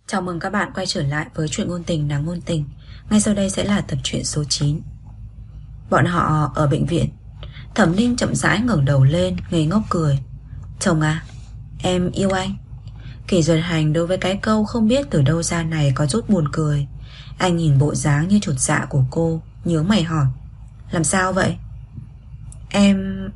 Chào mừng các bạn quay trở lại với truyện ngôn tình đáng ngôn tình. Ngay sau đây sẽ là tập truyện số 9. Bọn họ ở bệnh viện. Thẩm Ninh chậm rãi ngẩng đầu lên, ngây ngốc cười. Chồng à, em yêu anh. Kỷ Duật Hành đối với cái câu không biết từ đâu ra này có chút buồn cười. Anh nhìn bộ dáng như chột dạ của cô, nhướng mày hỏi. Làm sao vậy? Em...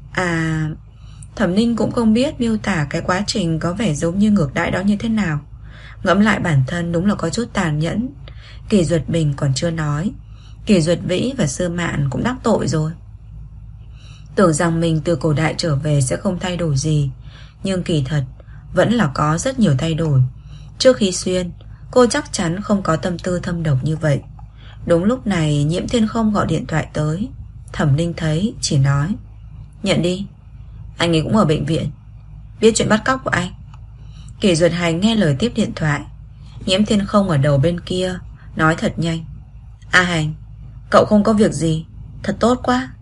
Thẩm Ninh cũng không biết miêu tả cái quá trình có vẻ giống như ngược đãi đó như thế nào. Ngẫm lại bản thân đúng là có chút tàn nhẫn. Kỷ Duật Bình còn chưa nói, Kỷ Duật Vĩ và Sư Mạn cũng đắc tội rồi. Tưởng rằng mình từ cổ đại trở về sẽ không thay đổi gì, nhưng kỳ thật vẫn là có rất nhiều thay đổi. Trước khi xuyên, cô chắc chắn không có tâm tư thâm độc như vậy. Đúng lúc này Nhiễm Thiên Không gọi điện thoại tới. Thẩm Ninh thấy chỉ nói, nhận đi. Anh ấy cũng ở bệnh viện, biết chuyện bắt cóc của anh. Kỷ Duật Hành nghe lời tiếp điện thoại. Nhiễm Thiên Không ở đầu bên kia nói thật nhanh. A Hành, cậu không có việc gì? Thật tốt quá.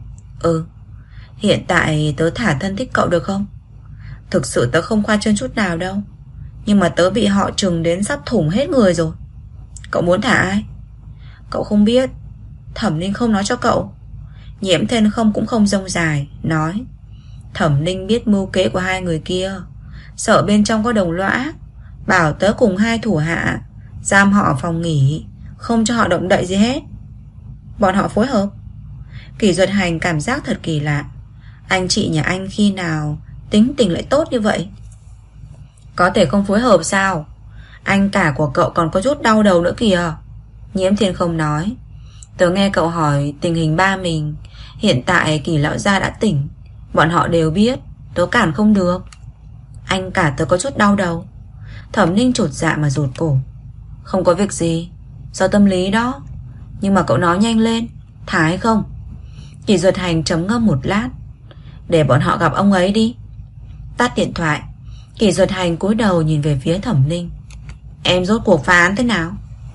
Hiện tại tớ thả thân thích cậu được không? Thực sự tớ không khoa trương chút nào đâu, nhưng mà tớ bị họ trừng đến sắp thủng hết người rồi. Cậu muốn thả ai? Cậu không biết. Thẩm Ninh không nói cho cậu. Nhiễm Thiên Không cũng không rông dài, nói Thẩm Ninh biết mưu kế của hai người kia, sợ bên trong có đồng lõa, bảo tớ cùng hai thủ hạ giam họ ở phòng nghỉ, không cho họ động đậy gì hết. Bọn họ phối hợp. Kỷ Duật Hành cảm giác thật kỳ lạ. Anh chị nhà anh khi nào tính tình lại tốt như vậy? Có thể không phối hợp sao? Anh cả của cậu còn có chút đau đầu nữa kìa. Nhiễm Thiên Không nói, tớ nghe cậu hỏi tình hình ba mình. Hiện tại Kỷ lão gia đã tỉnh, bọn họ đều biết, tớ cản không được. Anh cả tớ có chút đau đầu. Thẩm Ninh chột dạ mà rụt cổ. Không có việc gì, do tâm lý đó. Nhưng mà cậu nói nhanh lên, thả hay không? Kỷ Duật Hành trầm ngâm một lát. Để bọn họ gặp ông ấy đi. Tắt điện thoại, Kỷ Duật Hành cúi đầu nhìn về phía Thẩm Ninh. Em rốt cuộc phá án thế nào?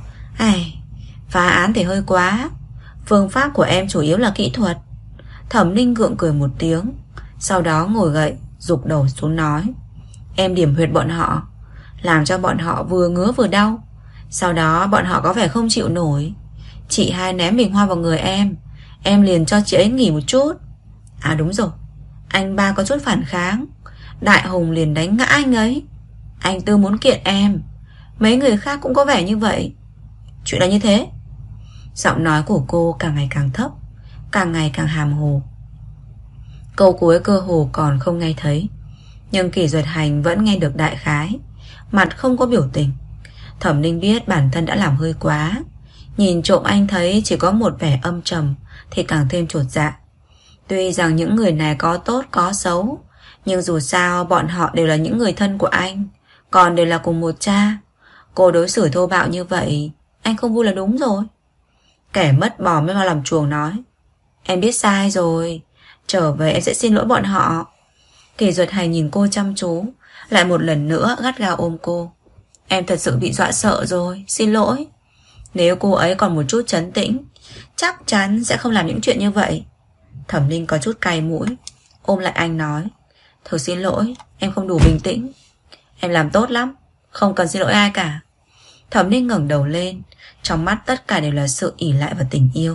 Phá án thì hơi quá. Phương pháp của em chủ yếu là kỹ thuật. Thẩm Ninh gượng cười một tiếng, sau đó ngồi gậy, gục đầu xuống nói. Em điểm huyệt bọn họ, làm cho bọn họ vừa ngứa vừa đau. Sau đó bọn họ có vẻ không chịu nổi. Chị hai ném bình hoa vào người em liền cho chị ấy nghỉ một chút. À đúng rồi, anh ba có chút phản kháng, Đại Hùng liền đánh ngã anh ấy. Anh Tư muốn kiện em, mấy người khác cũng có vẻ như vậy. Chuyện là như thế. Giọng nói của cô càng ngày càng thấp, càng ngày càng hàm hồ. Câu cuối cơ hồ còn không nghe thấy, nhưng Kỷ Duật Hành vẫn nghe được đại khái. Mặt không có biểu tình. Thẩm Ninh biết bản thân đã làm hơi quá. Nhìn trộm anh thấy chỉ có một vẻ âm trầm thì càng thêm chột dạ. Tuy rằng những người này có tốt có xấu, nhưng dù sao bọn họ đều là những người thân của anh, còn đều là cùng một cha. Cô đối xử thô bạo như vậy, anh không vui là đúng rồi. Kẻ mất bò mới vào làm chuồng nói. Em biết sai rồi, trở về em sẽ xin lỗi bọn họ. Kỷ Duật Hành nhìn cô chăm chú, lại một lần nữa gắt gao ôm cô. Em thật sự bị dọa sợ rồi, xin lỗi. Nếu cô ấy còn một chút trấn tĩnh, chắc chắn sẽ không làm những chuyện như vậy. Thẩm Ninh có chút cay mũi, ôm lại anh nói. Thật xin lỗi, em không đủ bình tĩnh. Em làm tốt lắm, không cần xin lỗi ai cả. Thẩm Ninh ngẩng đầu lên, trong mắt tất cả đều là sự ỷ lại và tình yêu.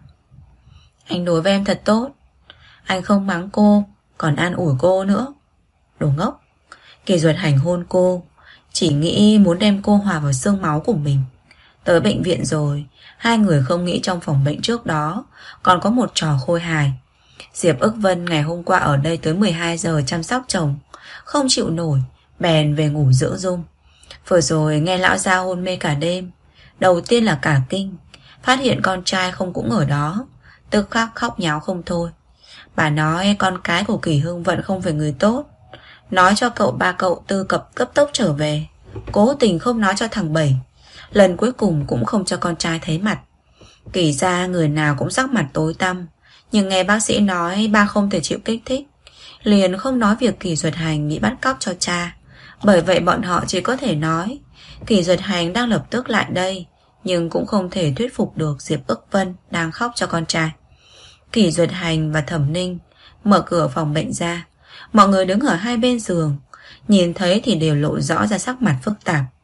Anh đối với em thật tốt. Anh không mắng cô, còn an ủi cô nữa. Đồ ngốc. Kỷ Duật Hành hôn cô, chỉ nghĩ muốn đem cô hòa vào xương máu của mình. Tới bệnh viện rồi, hai người không nghĩ trong phòng bệnh trước đó còn có một trò khôi hài. Diệp Ức Vân ngày hôm qua ở đây tới 12 giờ chăm sóc chồng, không chịu nổi, bèn về ngủ dưỡng dung. Vừa rồi nghe lão gia hôn mê cả đêm, đầu tiên là cả kinh, phát hiện con trai không cũng ở đó, tức khắc khóc nháo không thôi. Bà nói con cái của Kỷ Hưng Vận không phải người tốt, nói cho cậu ba cậu Tư cấp tốc trở về, cố tình không nói cho thằng Bảy. Lần cuối cùng cũng không cho con trai thấy mặt. Kỷ gia người nào cũng sắc mặt tối tăm, nhưng nghe bác sĩ nói ba không thể chịu kích thích, liền không nói việc Kỷ Duật Hành bị bắt cóc cho cha. Bởi vậy bọn họ chỉ có thể nói Kỷ Duật Hành đang lập tức lại đây, nhưng cũng không thể thuyết phục được Diệp Ức Vân đang khóc cho con trai. Kỷ Duật Hành và Thẩm Ninh mở cửa phòng bệnh ra. Mọi người đứng ở hai bên giường, nhìn thấy thì đều lộ rõ ra sắc mặt phức tạp.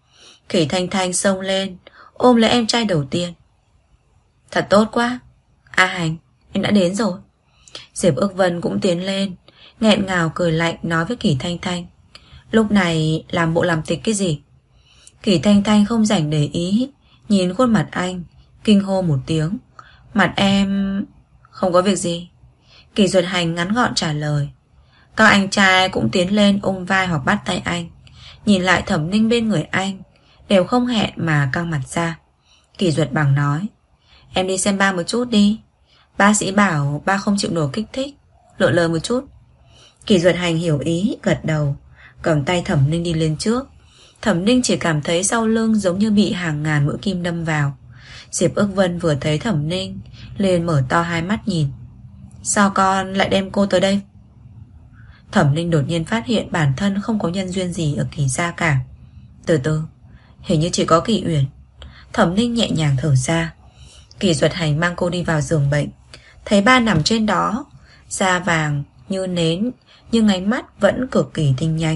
Kỷ Thanh Thanh xông lên ôm lấy em trai đầu tiên. Thật tốt quá. A Hành, em đã đến rồi. Diệp Ước Vân cũng tiến lên, nghẹn ngào cười lạnh nói với Kỷ Thanh Thanh. Lúc này làm bộ làm tịch cái gì? Kỷ Thanh Thanh không rảnh để ý, nhìn khuôn mặt anh, kinh hô một tiếng. Mặt em... Không có việc gì. Kỷ Duật Hành ngắn gọn trả lời. Các anh trai cũng tiến lên ôm vai hoặc bắt tay anh, nhìn lại Thẩm Ninh bên người anh, đều không hẹn mà căng mặt ra. Kỷ Duật Bằng nói, em đi xem ba một chút đi. Bác sĩ bảo ba không chịu nổi kích thích, lựa lời một chút. Kỷ Duật Hành hiểu ý, gật đầu, cầm tay Thẩm Ninh đi lên trước. Thẩm Ninh chỉ cảm thấy sau lưng giống như bị hàng ngàn mũi kim đâm vào. Diệp Ước Vân vừa thấy Thẩm Ninh liền mở to hai mắt nhìn. Sao con lại đem cô tới đây? Thẩm Ninh đột nhiên phát hiện bản thân không có nhân duyên gì ở Kỷ gia cả. Từ từ, hình như chỉ có Kỷ Uyển. Thẩm Ninh nhẹ nhàng thở ra. Kỷ Duật Hành mang cô đi vào giường bệnh, thấy ba nằm trên đó, da vàng như nến, nhưng ánh mắt vẫn cực kỳ tinh nhanh.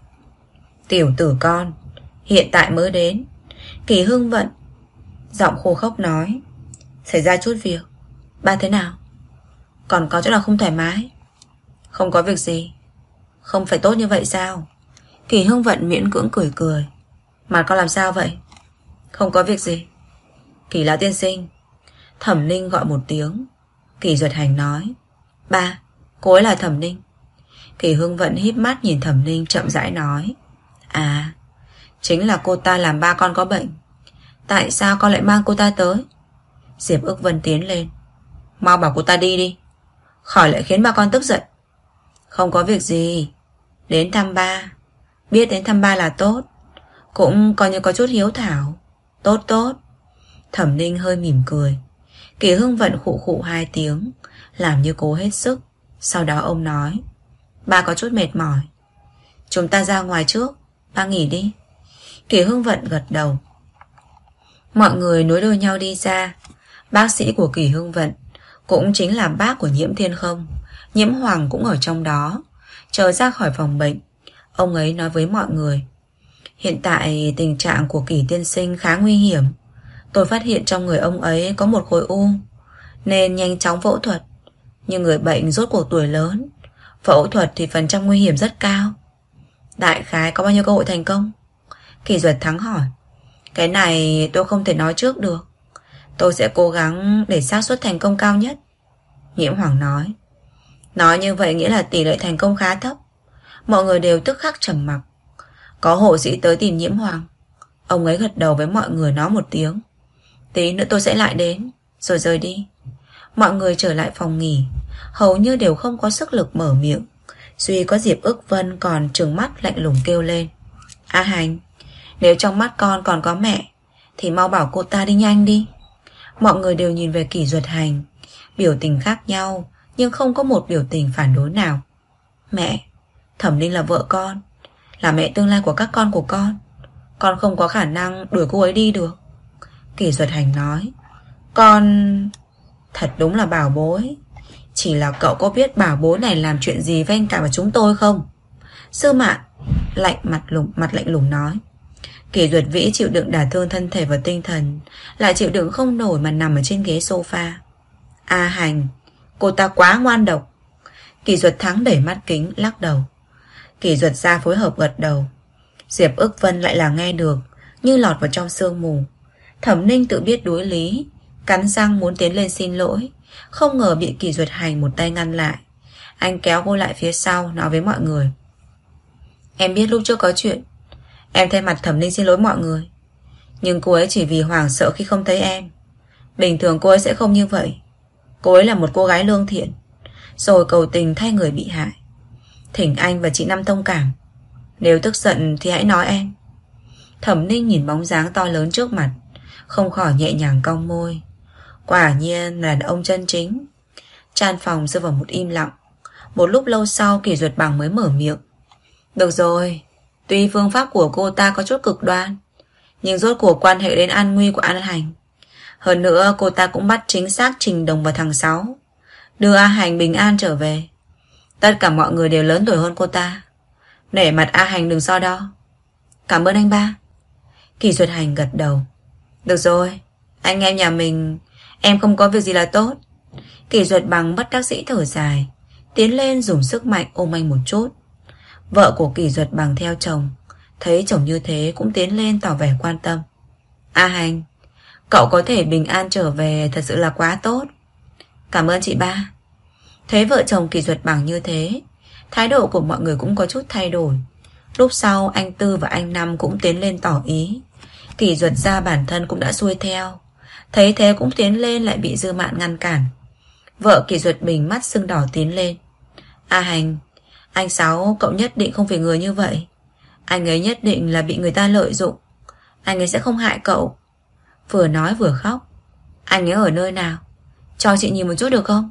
Tiểu tử con, hiện tại mới đến. Kỷ Hưng Vận giọng khô khốc nói, xảy ra chút việc. Ba thế nào? Còn có chỗ nào không thoải mái? Không có việc gì. Không phải tốt như vậy sao? Kỷ Hưng Vận miễn cưỡng cười cười. Mặt con làm sao vậy? Không có việc gì. Kỷ lão tiên sinh. Thẩm Ninh gọi một tiếng. Kỷ Duật Hành nói, ba, cô ấy là Thẩm Ninh. Kỷ Hưng Vận híp mắt nhìn Thẩm Ninh chậm rãi nói, à, chính là cô ta làm ba con có bệnh. Tại sao con lại mang cô ta tới? Diệp Ước Vân tiến lên. Mau bảo cô ta đi đi, khỏi lại khiến ba con tức giận. Không có việc gì. Đến thăm ba. Biết đến thăm ba là tốt. Cũng coi như có chút hiếu thảo. Tốt tốt. Thẩm Ninh hơi mỉm cười. Kỷ Hưng Vận khụ khụ hai tiếng, làm như cố hết sức. Sau đó ông nói, ba có chút mệt mỏi, chúng ta ra ngoài trước, ba nghỉ đi. Kỷ Hưng Vận gật đầu. Mọi người nối đuôi nhau đi ra. Bác sĩ của Kỷ Hưng Vận cũng chính là bác của Nhiễm Thiên Không, Nhiễm Hoàng cũng ở trong đó. Chờ ra khỏi phòng bệnh, ông ấy nói với mọi người, hiện tại tình trạng của Kỷ tiên sinh khá nguy hiểm. Tôi phát hiện trong người ông ấy có một khối u, nên nhanh chóng phẫu thuật. Nhưng người bệnh rốt cuộc tuổi lớn, phẫu thuật thì phần trăm nguy hiểm rất cao. Đại khái có bao nhiêu cơ hội thành công? Kỷ Duật Thắng hỏi. Cái này tôi không thể nói trước được. Tôi sẽ cố gắng để xác suất thành công cao nhất. Nhiễm Hoàng nói. Nói như vậy nghĩa là tỷ lệ thành công khá thấp. Mọi người đều tức khắc trầm mặc. Có hộ sĩ tới tìm Nhiễm Hoàng. Ông ấy gật đầu với mọi người nói một tiếng. Tí nữa tôi sẽ lại đến. Rồi rời đi. Mọi người trở lại phòng nghỉ, hầu như đều không có sức lực mở miệng. Duy có Diệp Ước Vân còn trừng mắt lạnh lùng kêu lên. A Hành, nếu trong mắt con còn có mẹ thì mau bảo cô ta đi nhanh đi. Mọi người đều nhìn về Kỷ Duật Hành, biểu tình khác nhau, nhưng không có một biểu tình phản đối nào. Mẹ, Thẩm Ninh là vợ con, là mẹ tương lai của các con của con không có khả năng đuổi cô ấy đi được. Kỷ Duật Hành nói. Con... Thật đúng là bảo bối. Chỉ là cậu có biết bảo bối này làm chuyện gì với anh cả và chúng tôi không? Sư Mạn mặt lạnh lùng nói. Kỷ Duật Vĩ chịu đựng đả thương thân thể và tinh thần, lại chịu đựng không nổi mà nằm ở trên ghế sofa. A Hành, cô ta quá ngoan độc. Kỷ Duật Thắng đẩy mắt kính lắc đầu. Kỷ Duật gia phối hợp gật đầu. Diệp Ước Vân lại là nghe được, như lọt vào trong sương mù. Thẩm Ninh tự biết đối lý, cắn răng muốn tiến lên xin lỗi, không ngờ bị Kỷ Duật Hành một tay ngăn lại. Anh kéo cô lại phía sau, nói với mọi người. Em biết lúc trước có chuyện, em thay mặt Thẩm Ninh xin lỗi mọi người. Nhưng cô ấy chỉ vì hoảng sợ khi không thấy em. Bình thường cô ấy sẽ không như vậy. Cô ấy là một cô gái lương thiện, rồi cầu tình thay người bị hại. Thỉnh anh và chị Năm thông cảm. Nếu tức giận thì hãy nói em. Thẩm Ninh nhìn bóng dáng to lớn trước mặt, không khỏi nhẹ nhàng cong môi. Quả nhiên là đàn ông chân chính. Tràn phòng rơi vào một im lặng. Một lúc lâu sau Kỷ Duật Bằng mới mở miệng. Được rồi, tuy phương pháp của cô ta có chút cực đoan, nhưng rốt cuộc quan hệ đến an nguy của An Hành. Hơn nữa cô ta cũng bắt chính xác Trình Đồng vào tháng 6, đưa A Hành bình an trở về. Tất cả mọi người đều lớn tuổi hơn cô ta. Nể mặt A Hành đừng so đo. Cảm ơn anh ba. Kỳ Duật Hành gật đầu. Được rồi, anh em nhà mình, em không có việc gì là tốt. Kỳ Duật Bằng bất đắc dĩ thở dài, tiến lên dùng sức mạnh ôm anh một chút. Vợ của Kỳ Duật Bằng theo chồng, thấy chồng như thế cũng tiến lên tỏ vẻ quan tâm. A Hành, cậu có thể bình an trở về thật sự là quá tốt. Cảm ơn chị ba. Thấy vợ chồng Kỳ Duật Bằng như thế, thái độ của mọi người cũng có chút thay đổi. Lúc sau anh Tư và anh Năm cũng tiến lên tỏ ý. Kỳ Duật gia bản thân cũng đã xuôi theo, thấy thế cũng tiến lên lại bị Dư Mạn ngăn cản. Vợ Kỳ Duật Bình mắt sưng đỏ tiến lên. A Hành, anh Sáu, cậu nhất định không phải người như vậy. Anh ấy nhất định là bị người ta lợi dụng. Anh ấy sẽ không hại cậu. Vừa nói vừa khóc. Anh ấy ở nơi nào? Cho chị nhìn một chút được không?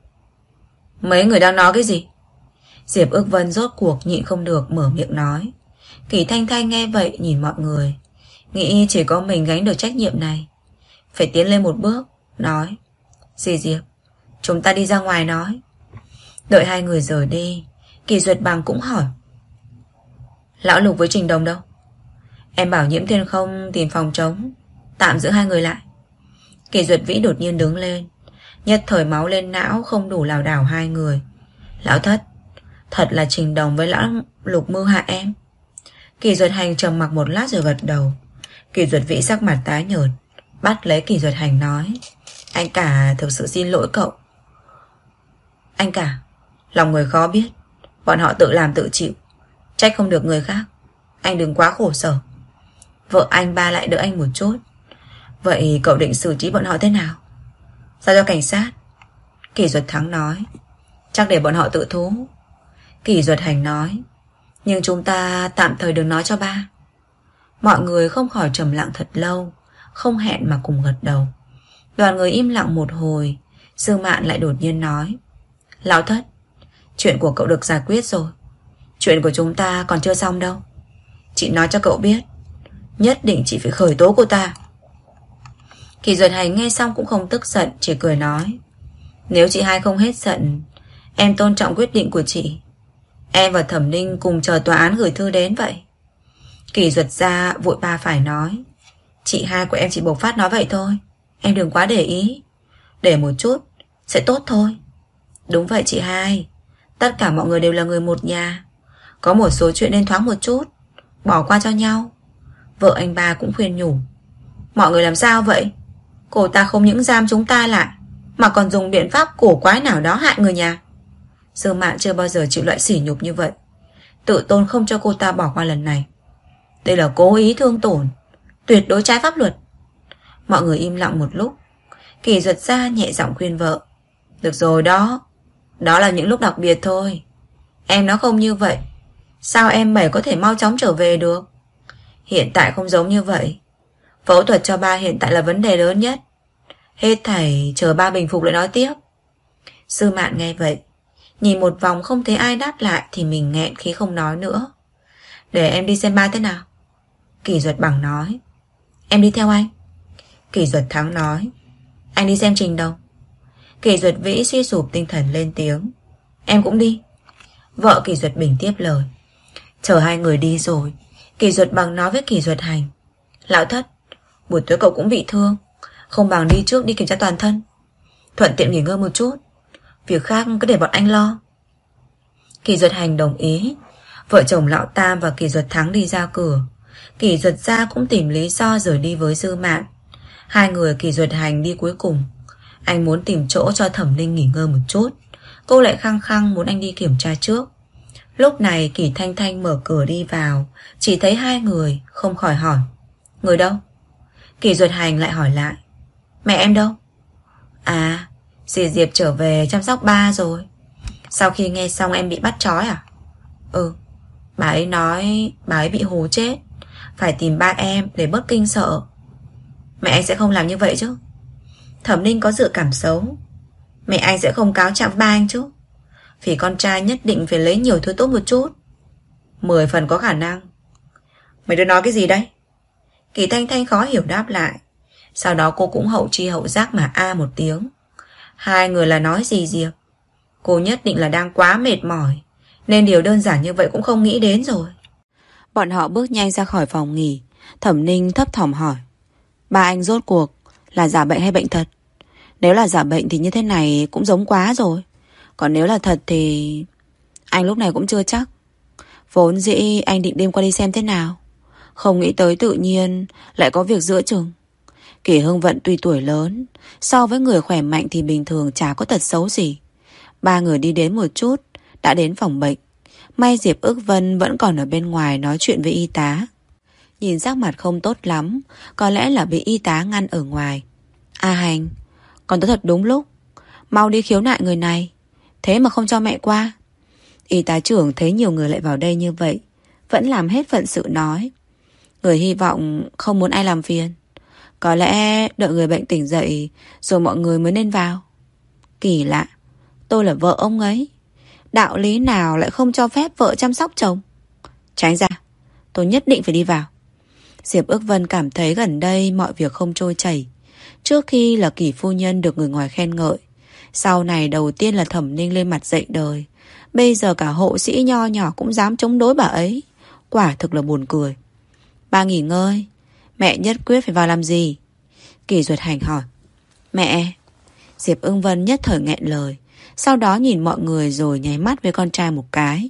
Mấy người đang nói cái gì? Diệp Ước Vân rốt cuộc nhịn không được mở miệng nói. Kỳ Thanh Thanh nghe vậy nhìn mọi người, nghĩ chỉ có mình gánh được trách nhiệm này. Phải tiến lên một bước, nói. Dì Diệp, chúng ta đi ra ngoài nói. Đợi hai người rời đi, Kỳ Duật Bằng cũng hỏi. Lão Lục với Trình Đồng đâu? Em bảo Nhiễm Thiên Không tìm phòng trống, tạm giữ hai người lại. Kỳ Duật Vĩ đột nhiên đứng lên, nhất thời máu lên não không đủ lảo đảo hai người. Lão Thất, thật là Trình Đồng với Lão Lục mưu hại em. Kỳ Duật Hành trầm mặc một lát rồi gật đầu. Kỳ Duật Vĩ sắc mặt tái nhợt, bắt lấy Kỳ Duật Hành nói. Anh cả thực sự xin lỗi cậu. Anh cả, lòng người khó biết, bọn họ tự làm tự chịu, trách không được người khác. Anh đừng quá khổ sở. Vợ anh ba lại đỡ anh một chút. Vậy cậu định xử trí bọn họ thế nào? Giao cho cảnh sát. Kỳ Duật Thắng nói. Chắc để bọn họ tự thú. Kỳ Duật Hành nói. Nhưng chúng ta tạm thời đừng nói cho ba. Mọi người không khỏi trầm lặng thật lâu, không hẹn mà cùng gật đầu. Đoàn người im lặng một hồi, Dư Mạn lại đột nhiên nói. Lão Thất, chuyện của cậu được giải quyết rồi. Chuyện của chúng ta còn chưa xong đâu. Chị nói cho cậu biết, nhất định chị phải khởi tố cô ta. Kỳ Duật Hành nghe xong cũng không tức giận, chỉ cười nói. Nếu chị hai không hết giận, em tôn trọng quyết định của chị. Em và Thẩm Ninh cùng chờ tòa án gửi thư đến vậy. Kỳ Duật gia vội ba phải nói. Chị hai của em chỉ bộc phát nói vậy thôi, em đừng quá để ý. Để một chút sẽ tốt thôi. Đúng vậy chị hai, tất cả mọi người đều là người một nhà. Có một số chuyện nên thoáng một chút, bỏ qua cho nhau. Vợ anh ba cũng khuyên nhủ. Mọi người làm sao vậy? Cô ta không những giam chúng ta lại, mà còn dùng biện pháp cổ quái nào đó hại người nhà. Dư Mạn chưa bao giờ chịu loại sỉ nhục như vậy, tự tôn không cho cô ta bỏ qua lần này. Đây là cố ý thương tổn, tuyệt đối trái pháp luật. Mọi người im lặng một lúc. Kỳ Duật gia nhẹ giọng khuyên vợ. Được rồi đó, đó là những lúc đặc biệt thôi. Em nó không như vậy, sao em mày có thể mau chóng trở về được? Hiện tại không giống như vậy. Phẫu thuật cho ba hiện tại là vấn đề lớn nhất. Hết thảy chờ ba bình phục lại nói tiếp. Sư Mạn nghe vậy, nhìn một vòng không thấy ai đáp lại thì mình nghẹn khí không nói nữa. Để em đi xem ba thế nào. Kỳ Duật Bằng nói. Em đi theo anh. Kỳ Duật Thắng nói. Anh đi xem Trình Đồng. Kỳ Duật Vĩ suy sụp tinh thần lên tiếng. Em cũng đi. Vợ Kỳ Duật Bình tiếp lời. Chờ hai người đi rồi, Kỳ Duật Bằng nói với Kỳ Duật Hành. Lão Thất, buổi tối cậu cũng bị thương, không bằng đi trước đi kiểm tra toàn thân, thuận tiện nghỉ ngơi một chút. Việc khác cứ để bọn anh lo. Kỳ Duật Hành đồng ý. Vợ chồng Lão Tam và Kỳ Duật Thắng đi ra cửa. Kỳ Duật gia cũng tìm lý do rời đi với Dư Mạn. Hai người Kỳ Duật Hành đi cuối cùng. Anh muốn tìm chỗ cho Thẩm Ninh nghỉ ngơi một chút, cô lại khăng khăng muốn anh đi kiểm tra trước. Lúc này Kỳ Thanh Thanh mở cửa đi vào, chỉ thấy hai người, không khỏi hỏi. Người đâu? Kỳ Duật Hành lại hỏi lại. Mẹ em đâu? À, dì Diệp trở về chăm sóc ba rồi. Sau khi nghe xong em bị bắt trói à? Ừ, bà ấy nói bà ấy bị hù chết, phải tìm ba em để bớt kinh sợ. Mẹ anh sẽ không làm như vậy chứ? Thẩm Ninh có dự cảm xấu. Mẹ anh sẽ không cáo trạng ba anh chứ? Vì con trai nhất định phải lấy nhiều thứ tốt một chút. 10 phần có khả năng. Mày đã nói cái gì đấy? Kỳ Thanh Thanh khó hiểu đáp lại. Sau đó cô cũng hậu chi hậu giác mà a một tiếng. Hai người là nói gì Diệp? Cô nhất định là đang quá mệt mỏi, nên điều đơn giản như vậy cũng không nghĩ đến rồi. Bọn họ bước nhanh ra khỏi phòng nghỉ. Thẩm Ninh thấp thỏm hỏi: Ba anh rốt cuộc là giả bệnh hay bệnh thật? Nếu là giả bệnh thì như thế này cũng giống quá rồi. Còn nếu là thật thì... Anh lúc này cũng chưa chắc. Vốn dĩ anh định đêm qua đi xem thế nào, không nghĩ tới tự nhiên lại có việc giữa chừng. Kỷ Hưng Vận tuy tuổi lớn, so với người khỏe mạnh thì bình thường chả có tật xấu gì. Ba người đi đến một chút đã đến phòng bệnh. May Diệp Ước Vân vẫn còn ở bên ngoài nói chuyện với y tá. Nhìn sắc mặt không tốt lắm, có lẽ là bị y tá ngăn ở ngoài. A Hành, con tới thật đúng lúc. Mau đi khiếu nại người này, thế mà không cho mẹ qua. Y tá trưởng thấy nhiều người lại vào đây như vậy, vẫn làm hết phận sự nói: Người hy vọng không muốn ai làm phiền. Có lẽ đợi người bệnh tỉnh dậy rồi mọi người mới nên vào. Kỳ lạ, tôi là vợ ông ấy, đạo lý nào lại không cho phép vợ chăm sóc chồng? Tránh ra, tôi nhất định phải đi vào. Diệp Ước Vân cảm thấy gần đây mọi việc không trôi chảy. Trước khi là Kỷ phu nhân được người ngoài khen ngợi, sau này đầu tiên là Thẩm Ninh lên mặt dạy đời, bây giờ cả hộ sĩ nho nhỏ cũng dám chống đối bà ấy. Quả thực là buồn cười. Ba nghỉ ngơi, mẹ nhất quyết phải vào làm gì? Kỷ Duật Hành hỏi. Mẹ. Diệp Ưng Vân nhất thời nghẹn lời, sau đó nhìn mọi người rồi nháy mắt với con trai một cái.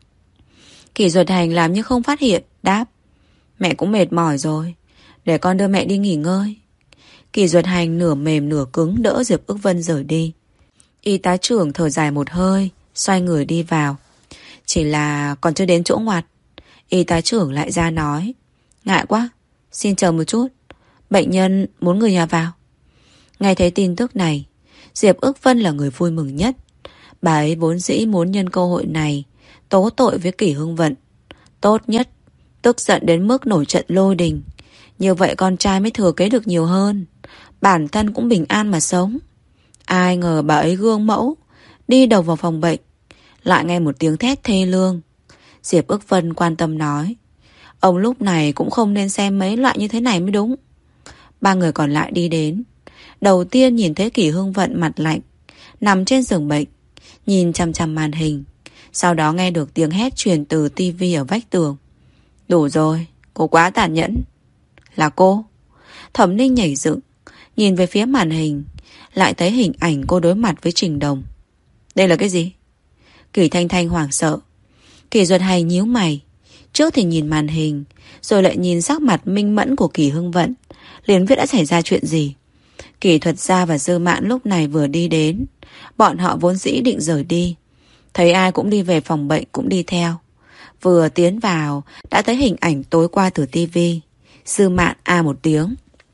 Kỷ Duật Hành làm như không phát hiện, đáp: Mẹ cũng mệt mỏi rồi, để con đưa mẹ đi nghỉ ngơi. Kỷ Duật Hành nửa mềm nửa cứng đỡ Diệp Ước Vân rời đi. Y tá trưởng thở dài một hơi, xoay người đi vào. Chỉ là còn chưa đến chỗ ngoặt, y tá trưởng lại ra nói: Ngại quá, xin chờ một chút, bệnh nhân muốn người nhà vào. Nghe thấy tin tức này, Diệp Ước Vân là người vui mừng nhất. Bà ấy vốn dĩ muốn nhân cơ hội này tố tội với Kỷ Hưng Vận. Tốt nhất tức giận đến mức nổi trận lôi đình, như vậy con trai mới thừa kế được nhiều hơn, bản thân cũng bình an mà sống. Ai ngờ bà ấy gương mẫu, đi đầu vào phòng bệnh, lại nghe một tiếng thét thê lương. Diệp Ước Vân quan tâm nói: Ông lúc này cũng không nên xem mấy loại như thế này mới đúng. Ba người còn lại đi đến. Đầu tiên nhìn thấy Kỷ Hưng Vận mặt lạnh, nằm trên giường bệnh, nhìn chằm chằm màn hình. Sau đó nghe được tiếng hét truyền từ tivi ở vách tường: Đủ rồi, cô quá tàn nhẫn. Là cô? Thẩm Ninh nhảy dựng, nhìn về phía màn hình, lại thấy hình ảnh cô đối mặt với Trình Đồng. Đây là cái gì? Kỷ Thanh Thanh hoảng sợ. Kỷ Duật Hành nhíu mày, trước thì nhìn màn hình, rồi lại nhìn sắc mặt minh mẫn của Kỷ Hưng Vận, liền biết đã xảy ra chuyện gì. Kỷ Thuật Gia và Dư Mạn lúc này vừa đi đến. Bọn họ vốn dĩ định rời đi, thấy ai cũng đi về phòng bệnh cũng đi theo. Vừa tiến vào đã thấy hình ảnh tối qua từ tivi. Dư Mạn a một tiếng.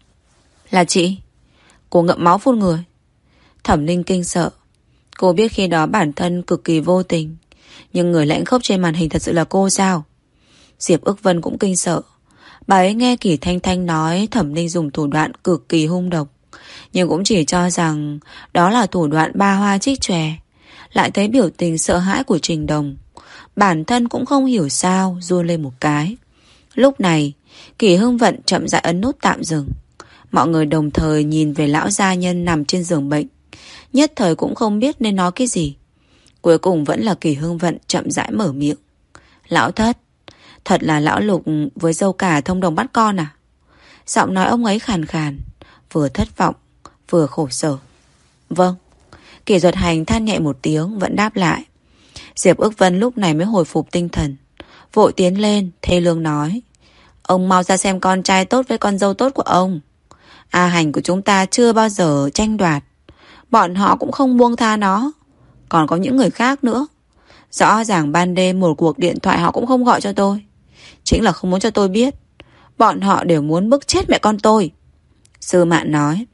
Là chị? Cô ngậm máu phun người. Thẩm Ninh kinh sợ. Cô biết khi đó bản thân cực kỳ vô tình, nhưng người lãnh khốc trên màn hình thật sự là cô sao? Diệp Ước Vân cũng kinh sợ. Bà ấy nghe Kỷ Thanh Thanh nói Thẩm Ninh dùng thủ đoạn cực kỳ hung độc, nhưng cũng chỉ cho rằng đó là thủ đoạn ba hoa trích chòe. Lại thấy biểu tình sợ hãi của Trình Đồng, bản thân cũng không hiểu sao run lên một cái. Lúc này Kỷ Hưng Vận chậm rãi ấn nút tạm dừng. Mọi người đồng thời nhìn về lão gia nhân nằm trên giường bệnh, nhất thời cũng không biết nên nói cái gì. Cuối cùng vẫn là Kỷ Hưng Vận chậm rãi mở miệng. Lão thất, thật là lão Lục với dâu cả thông đồng bắt con à? Giọng nói ông ấy khàn khàn, vừa thất vọng vừa khổ sở. Vâng. Kỷ Duật Hành than nhẹ một tiếng vẫn đáp lại. Diệp Ước Vân lúc này mới hồi phục tinh thần, vội tiến lên thê lương nói: Ông mau ra xem con trai tốt với con dâu tốt của ông. A Hành của chúng ta chưa bao giờ tranh đoạt, bọn họ cũng không buông tha nó. Còn có những người khác nữa. Rõ ràng ban đêm một cuộc điện thoại họ cũng không gọi cho tôi, chính là không muốn cho tôi biết. Bọn họ đều muốn bức chết mẹ con tôi. Sư Mạn nói.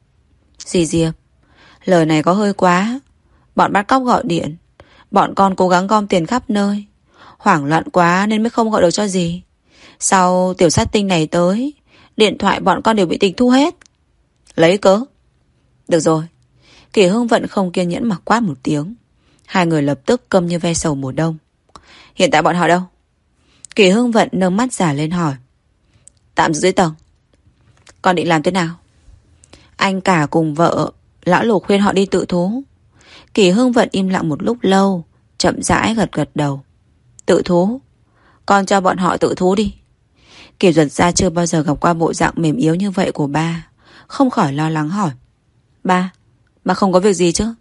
Dì Diệp, lời này có hơi quá. Bọn bắt cóc gọi điện, bọn con cố gắng gom tiền khắp nơi, hoảng loạn quá nên mới không gọi được cho dì. Sau tiểu sát tinh này tới, điện thoại bọn con đều bị tịch thu hết. Lấy cớ. Được rồi. Kỷ Hưng Vận không kiên nhẫn mà quát một tiếng. Hai người lập tức câm như ve sầu mùa đông. Hiện tại bọn họ đâu? Kỷ Hưng Vận nâng mắt giả lên hỏi. Tạm giữ dưới tầng. Con định làm thế nào? Anh cả cùng vợ lão Lục khuyên họ đi tự thú. Kỷ Hưng Vận im lặng một lúc lâu, chậm rãi gật gật đầu. Tự thú? Con cho bọn họ tự thú đi. Kỷ Duật Gia chưa bao giờ gặp qua bộ dạng mềm yếu như vậy của ba, không khỏi lo lắng hỏi: Ba không có việc gì chứ?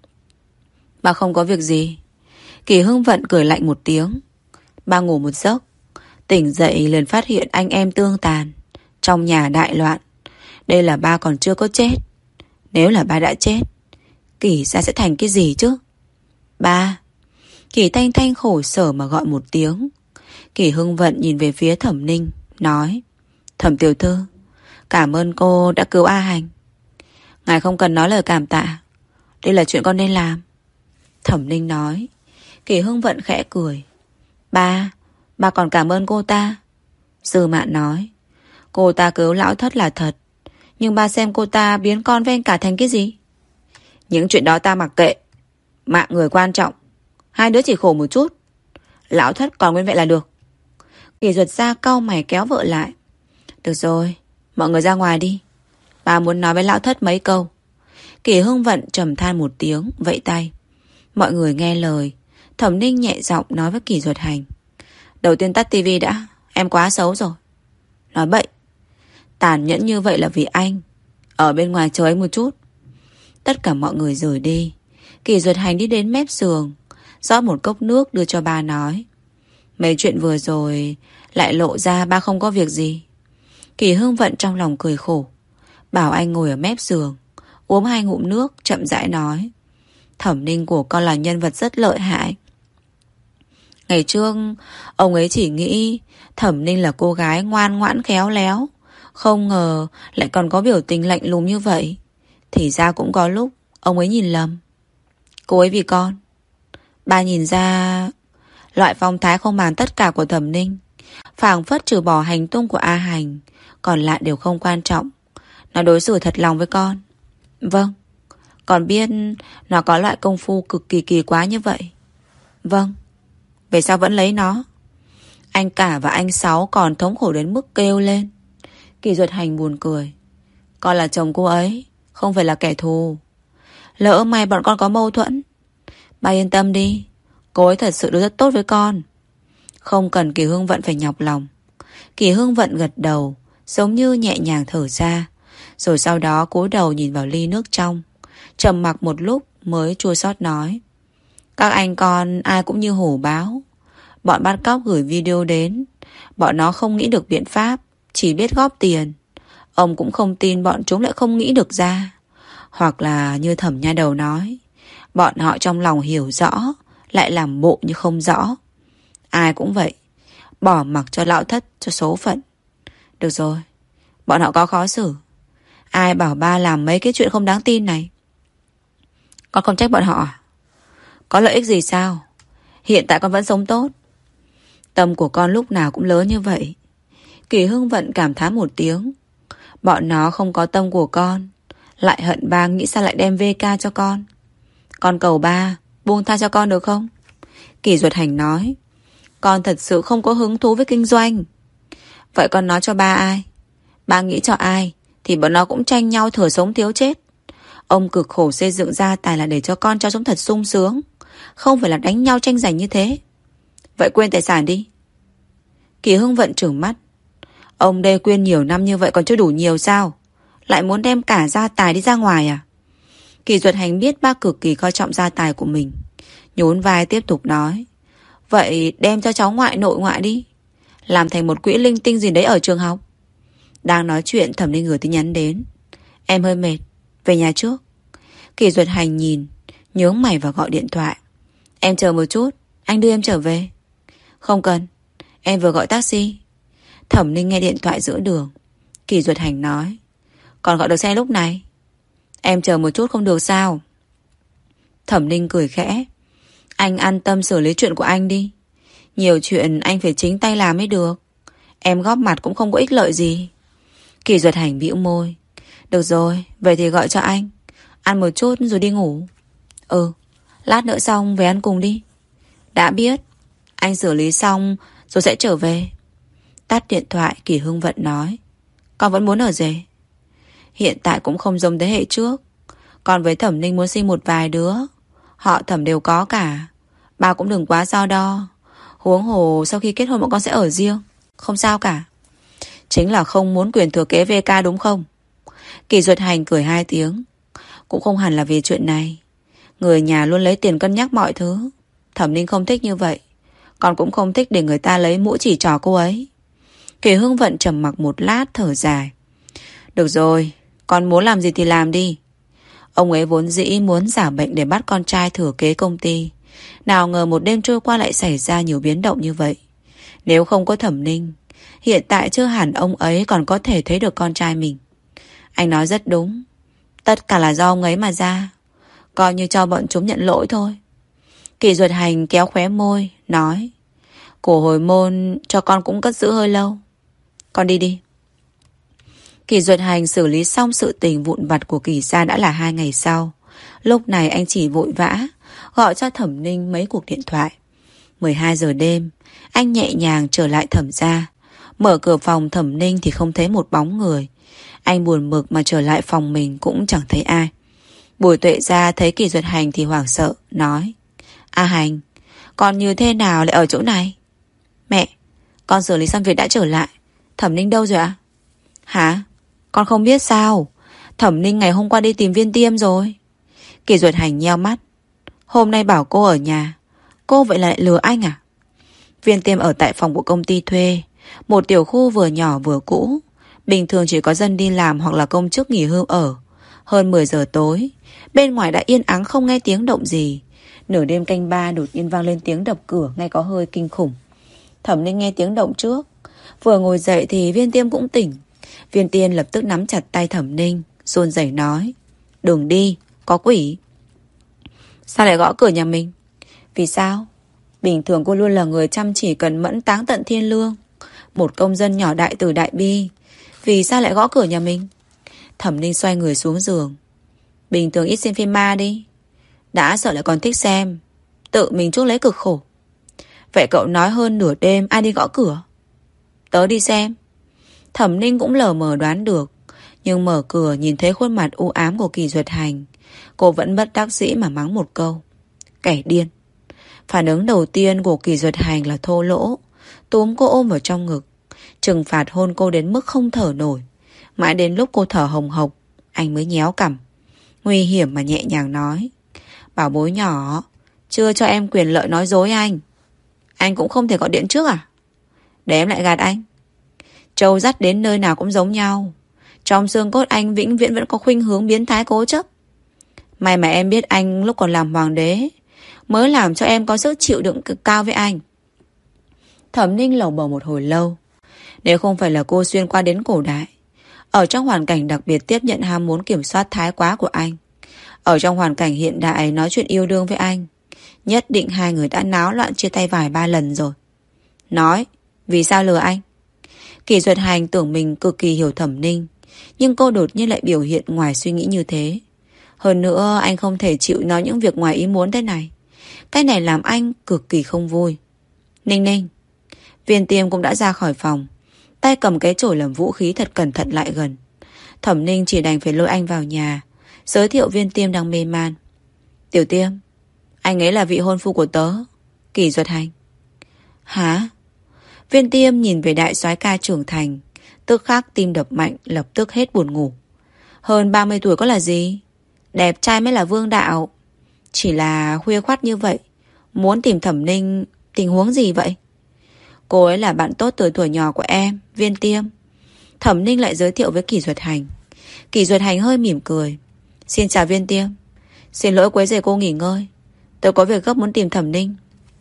Ba không có việc gì. Kỷ Hưng Vận cười lạnh một tiếng. Ba ngủ một giấc, tỉnh dậy liền phát hiện anh em tương tàn, trong nhà đại loạn. Đây là ba còn chưa có chết. Nếu là ba đã chết, Kỷ gia sẽ thành cái gì chứ? Ba. Kỷ Thanh Thanh khổ sở mà gọi một tiếng. Kỷ Hưng Vận nhìn về phía Thẩm Ninh, nói: Thẩm tiểu thư, cảm ơn cô đã cứu A Hành. Ngài không cần nói lời cảm tạ, đây là chuyện con nên làm. Thẩm Ninh nói. Kỷ Hưng Vận khẽ cười. Ba còn cảm ơn cô ta. Dư Mạn nói. Cô ta cứu lão thất là thật, nhưng ba xem cô ta biến con với anh cả thành cái gì? Những chuyện đó ta mặc kệ, mạng người quan trọng. Hai đứa chỉ khổ một chút, lão thất còn nguyên vẹn là được. Kỷ Duật Gia cau mày kéo vợ lại. Được rồi, mọi người ra ngoài đi, ba muốn nói với lão thất mấy câu. Kỷ Hưng Vận trầm than một tiếng, vẫy tay. Mọi người nghe lời. Thẩm Ninh nhẹ giọng nói với Kỷ Duật Hành: Đầu tiên tắt tivi đã, em quá xấu rồi. Nói bậy, tàn nhẫn như vậy là vì anh. Ở bên ngoài chờ anh một chút. Tất cả mọi người rời đi. Kỷ Duật Hành đi đến mép giường, rót một cốc nước đưa cho ba, nói: Mấy chuyện vừa rồi lại lộ ra ba không có việc gì. Kỷ Hưng Vận trong lòng cười khổ, bảo anh ngồi ở mép giường, uống 2 ngụm nước, chậm rãi nói: Thẩm Ninh của con là nhân vật rất lợi hại. Ngày trước ông ấy chỉ nghĩ Thẩm Ninh là cô gái ngoan ngoãn khéo léo, không ngờ lại còn có biểu tình lạnh lùng như vậy. Thì ra cũng có lúc ông ấy nhìn lầm. Cô ấy vì con. Ba nhìn ra loại phong thái không màng tất cả của Thẩm Ninh, phảng phất trừ bỏ hành tung của A Hành, còn lại đều không quan trọng. Nó đối xử thật lòng với con. Vâng. Còn biết nó có loại công phu cực kỳ kỳ quá như vậy. Vâng. Về sao vẫn lấy nó? Anh cả và anh Sáu còn thống khổ đến mức kêu lên. Kỷ Duật Hành buồn cười. Con là chồng cô ấy, không phải là kẻ thù. Lỡ may bọn con có mâu thuẫn, ba yên tâm đi, cô ấy thật sự rất tốt với con. Không cần Kỷ Hưng Vận phải nhọc lòng. Kỷ Hưng Vận gật đầu, giống như nhẹ nhàng thở ra, rồi sau đó cúi đầu nhìn vào ly nước trong, trầm mặc một lúc mới chua xót nói: Các anh con ai cũng như hổ báo. Bọn bắt cóc gửi video đến, bọn nó không nghĩ được biện pháp, chỉ biết góp tiền. Ông cũng không tin bọn chúng lại không nghĩ được ra. Hoặc là như Thẩm nha đầu nói, bọn họ trong lòng hiểu rõ, lại làm bộ như không rõ. Ai cũng vậy, bỏ mặc cho lão thất, cho số phận. Được rồi, bọn họ có khó xử. Ai bảo ba làm mấy cái chuyện không đáng tin này? Con không trách bọn họ à? Có lợi ích gì sao? Hiện tại con vẫn sống tốt. Tâm của con lúc nào cũng lớn như vậy. Kỷ Hưng Vận cảm thán một tiếng. Bọn nó không có tâm của con, lại hận ba, nghĩ sao lại đem VK cho con. Con cầu ba buông tha cho con được không? Kỷ Duật Hành nói: Con thật sự không có hứng thú với kinh doanh. Vậy con nói cho ba ai? Ba nghĩ cho ai thì bọn nó cũng tranh nhau thừa sống thiếu chết. Ông cực khổ xây dựng gia tài là để cho con cháu sống thật sung sướng, không phải là đánh nhau tranh giành như thế. Vậy quên tài sản đi. Kỷ Hưng Vận trừng mắt. Ông đây quyên nhiều năm như vậy còn chưa đủ nhiều sao? Lại muốn đem cả gia tài đi ra ngoài à? Kỷ Duật Hành biết ba cực kỳ coi trọng gia tài của mình, nhún vai tiếp tục nói: Vậy đem cho cháu ngoại nội ngoại đi, làm thành một quỹ linh tinh gì đấy ở trường học. Đang nói chuyện, Thẩm Ninh gửi tin nhắn đến: Em hơi mệt, về nhà trước. Kỷ Duật Hành nhìn, nhướng mày và gọi điện thoại: Em chờ một chút, anh đưa em trở về. Không cần, em vừa gọi taxi. Thẩm Ninh nghe điện thoại giữa đường. Kỷ Duật Hành nói: Còn gọi được xe lúc này? Em chờ một chút không được sao? Thẩm Ninh cười khẽ: Anh an tâm xử lý chuyện của anh đi. Nhiều chuyện anh phải chính tay làm mới được. Em góp mặt cũng không có ích lợi gì. Kỷ Duật Hành bĩu môi: Được rồi, vậy thì gọi cho anh. Ăn một chút rồi đi ngủ. Lát nữa xong về ăn cùng đi. Đã biết, anh xử lý xong rồi sẽ trở về. Tắt điện thoại, Kỷ Hưng Vận nói: Con vẫn muốn ở rể. Hiện tại cũng không giống thế hệ trước. Con với Thẩm Ninh muốn sinh một vài đứa, họ Thẩm đều có cả. Ba cũng đừng quá so đo. Huống hồ sau khi kết hôn bọn con sẽ ở riêng, không sao cả. Chính là không muốn quyền thừa kế VK đúng không? Kỳ Duật Hành cười 2 tiếng. Cũng không hẳn là vì chuyện này. Người nhà luôn lấy tiền cân nhắc mọi thứ. Thẩm Ninh không thích như vậy. Con cũng không thích để người ta lấy mũi chỉ trỏ cô ấy. Kỳ Hưng Vận trầm mặc một lát thở dài. Được rồi, con muốn làm gì thì làm đi. Ông ấy vốn dĩ muốn giả bệnh để bắt con trai thừa kế công ty. Nào ngờ một đêm trôi qua lại xảy ra nhiều biến động như vậy. Nếu không có Thẩm Ninh, hiện tại chưa hẳn ông ấy còn có thể thấy được con trai mình. Anh nói rất đúng. Tất cả là do ông ấy mà ra. Coi như cho bọn chúng nhận lỗi thôi. Kỳ Duật Hành kéo khóe môi, nói. Cổ hồi môn cho con cũng cất giữ hơi lâu. Con đi đi. Kỳ Duật Hành xử lý xong sự tình vụn vặt của Kỳ gia đã là 2 ngày sau. Lúc này anh chỉ vội vã gọi cho Thẩm Ninh mấy cuộc điện thoại. 12 giờ đêm, anh nhẹ nhàng trở lại Thẩm gia. Mở cửa phòng Thẩm Ninh thì không thấy một bóng người. Anh buồn bực mà trở lại phòng mình cũng chẳng thấy ai. Bùi Tuệ gia thấy Kỳ Duật Hành thì hoảng sợ, nói. A Hành, con như thế nào lại ở chỗ này? Mẹ, con xử lý xong việc đã trở lại. Thẩm Ninh đâu rồi ạ? Hả? Con không biết sao? Thẩm Ninh ngày hôm qua đi tìm Viên Tiêm rồi. Kỳ Duật Hành nheo mắt. Hôm nay bảo cô ở nhà, cô vậy là lại lừa anh à? Viên Tiêm ở tại phòng của công ty thuê, một tiểu khu vừa nhỏ vừa cũ. Bình thường chỉ có dân đi làm hoặc là công chức nghỉ hưu ở. Hơn 10 giờ tối, bên ngoài đã yên ắng không nghe tiếng động gì. Nửa đêm canh 3 đột nhiên vang lên tiếng đập cửa, nghe có hơi kinh khủng. Thẩm Ninh nghe tiếng động trước. Vừa ngồi dậy thì Viên Tiêm cũng tỉnh. Viên Tiêm lập tức nắm chặt tay Thẩm Ninh, run rẩy nói. Đừng đi, có quỷ. Sao lại gõ cửa nhà mình? Vì sao? Bình thường cô luôn là người chăm chỉ cẩn mẫn táng tận thiên lương. Một công dân nhỏ đại từ đại bi. Vì sao lại gõ cửa nhà mình? Thẩm Ninh xoay người xuống giường. Bình thường ít xem phim ma đi. Đã sợ lại còn thích xem. Tự mình chuốc lấy cực khổ. Vậy cậu nói hơn nửa đêm ai đi gõ cửa? Tớ đi xem. Thẩm Ninh cũng lờ mờ đoán được. Nhưng mở cửa nhìn thấy khuôn mặt u ám của Kỳ Duật Hành, cô vẫn bất đắc dĩ mà mắng một câu. Kẻ điên. Phản ứng đầu tiên của Kỳ Duật Hành là thô lỗ, túm cô ôm vào trong ngực, trừng phạt hôn cô đến mức không thở nổi. Mãi đến lúc cô thở hồng hộc, anh mới nhéo cằm, nguy hiểm mà nhẹ nhàng nói. Bảo bối nhỏ, chưa cho em quyền lợi nói dối anh. Anh cũng không thể gọi điện trước à? Để em lại gạt anh. Trâu dắt đến nơi nào cũng giống nhau. Trong xương cốt anh vĩnh viễn vẫn có khuynh hướng biến thái cố chấp. May mà em biết anh lúc còn làm hoàng đế, mới làm cho em có sức chịu đựng cực cao với anh. Thẩm Ninh lầu bầu một hồi lâu. Nếu không phải là cô xuyên qua đến cổ đại, ở trong hoàn cảnh đặc biệt tiếp nhận ham muốn kiểm soát thái quá của anh, ở trong hoàn cảnh hiện đại nói chuyện yêu đương với anh, nhất định hai người đã náo loạn chia tay vài 3 lần rồi. Nói, vì sao lừa anh? Kỳ Duật Hành tưởng mình cực kỳ hiểu Thẩm Ninh, nhưng cô đột nhiên lại biểu hiện ngoài suy nghĩ như thế. Hơn nữa anh không thể chịu nói những việc ngoài ý muốn thế này. Cái này làm anh cực kỳ không vui. Ninh Ninh. Viên Tiêm cũng đã ra khỏi phòng, tay cầm cái chổi làm vũ khí thật cẩn thận lại gần. Thẩm Ninh chỉ đành phải lôi anh vào nhà, giới thiệu Viên Tiêm đang mê man. Tiểu Tiêm, anh ấy là vị hôn phu của tớ, Kỳ Duật Hành. Hả? Viên Tiêm nhìn về đại soái ca trưởng thành, tức khắc tim đập mạnh, lập tức hết buồn ngủ. Hơn 30 tuổi có là gì? Đẹp trai mới là vương đạo. Chỉ là khuya khoắt như vậy, muốn tìm Thẩm Ninh, tình huống gì vậy? Cô ấy là bạn tốt từ tuổi nhỏ của em, Viên Tiêm. Thẩm Ninh lại giới thiệu với Kỳ Duật Hành. Kỳ Duật Hành hơi mỉm cười. Xin chào Viên Tiêm. Xin lỗi quấy rầy cô nghỉ ngơi, tôi có việc gấp muốn tìm Thẩm Ninh.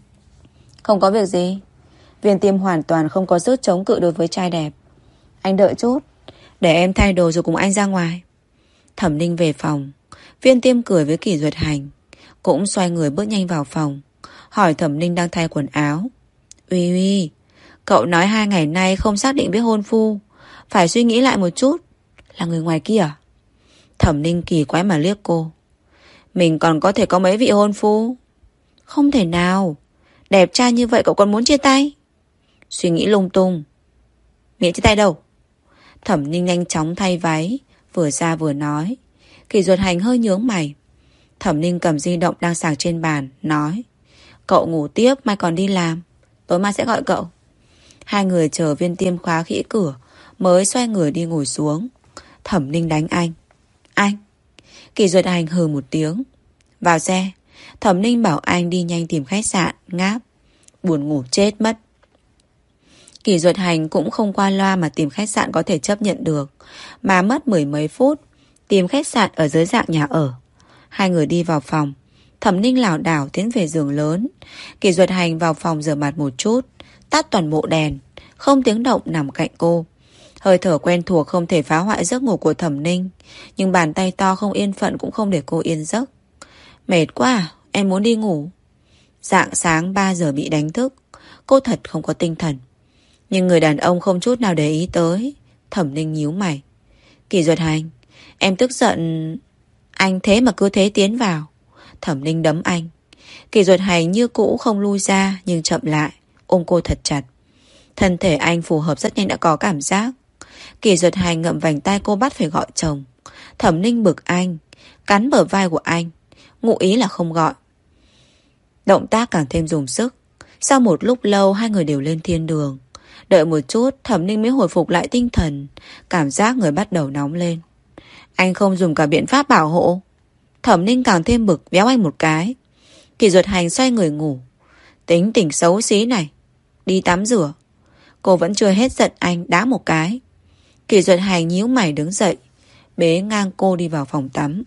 Không có việc gì. Viên Tiêm hoàn toàn không có sức chống cự đối với trai đẹp. Anh đợi chút, để em thay đồ rồi cùng anh ra ngoài. Thẩm Ninh về phòng. Viên Tiêm cười với Kỳ Duật Hành, cũng xoay người bước nhanh vào phòng, hỏi Thẩm Ninh đang thay quần áo. Uy uy, cậu nói 2 ngày nay không xác định với hôn phu, phải suy nghĩ lại một chút. Là người ngoài kia à? Thẩm Ninh kỳ quái mà liếc cô. Mình còn có thể có mấy vị hôn phu? Không thể nào. Đẹp trai như vậy cậu còn muốn chia tay? Suy nghĩ lung tung. Miệng chia tay đâu? Thẩm Ninh nhanh chóng thay váy, vừa ra vừa nói. Kỳ Duật Hành hơi nhướng mày. Thẩm Ninh cầm di động đang sạc trên bàn, nói. Cậu ngủ tiếp, mai còn đi làm, tối mai sẽ gọi cậu. Hai người chờ Viên Tiêm khóa kỹ cửa, mới xoay người đi ngồi xuống. Thẩm Ninh đánh anh. Anh! Kỳ Duật Hành hừ một tiếng. Vào xe. Thẩm Ninh bảo anh đi nhanh tìm khách sạn. Ngáp. Buồn ngủ chết mất. Kỳ Duật Hành cũng không qua loa mà tìm khách sạn có thể chấp nhận được, mà mất 10 mấy phút tìm khách sạn ở dưới dạng nhà ở. Hai người đi vào phòng. Thẩm Ninh lảo đảo tiến về giường lớn. Kỳ Duật Hành vào phòng rửa mặt một chút, tắt toàn bộ đèn, không tiếng động nằm cạnh cô. Hơi thở quen thuộc không thể phá hoại giấc ngủ của Thẩm Ninh, nhưng bàn tay to không yên phận cũng không để cô yên giấc. Mệt quá à? Em muốn đi ngủ. Rạng sáng 3 giờ bị đánh thức. Cô thật không có tinh thần. Nhưng người đàn ông không chút nào để ý tới. Thẩm Ninh nhíu mày. Kỳ Duật Hành, em tức giận. Anh thế mà cứ thế tiến vào. Thẩm Ninh đấm anh. Kỳ Duật Hành như cũ không lui ra, nhưng chậm lại, ôm cô thật chặt. Thân thể anh phù hợp rất nhanh đã có cảm giác. Kỳ Duật Hành ngậm vành tay cô bắt phải gọi chồng. Thẩm Ninh bực anh, cắn bờ vai của anh, ngụ ý là không gọi. Động tác càng thêm dùng sức. Sau một lúc lâu hai người đều lên thiên đường. Đợi một chút Thẩm Ninh mới hồi phục lại tinh thần. Cảm giác người bắt đầu nóng lên. Anh không dùng cả biện pháp bảo hộ. Thẩm Ninh càng thêm bực, véo anh một cái. Kỳ Duật Hành xoay người ngủ. Tính tình xấu xí này. Đi tắm rửa. Cô vẫn chưa hết giận anh, đá một cái. Kỳ Duật Hành nhíu mày đứng dậy, bế ngang cô đi vào phòng tắm.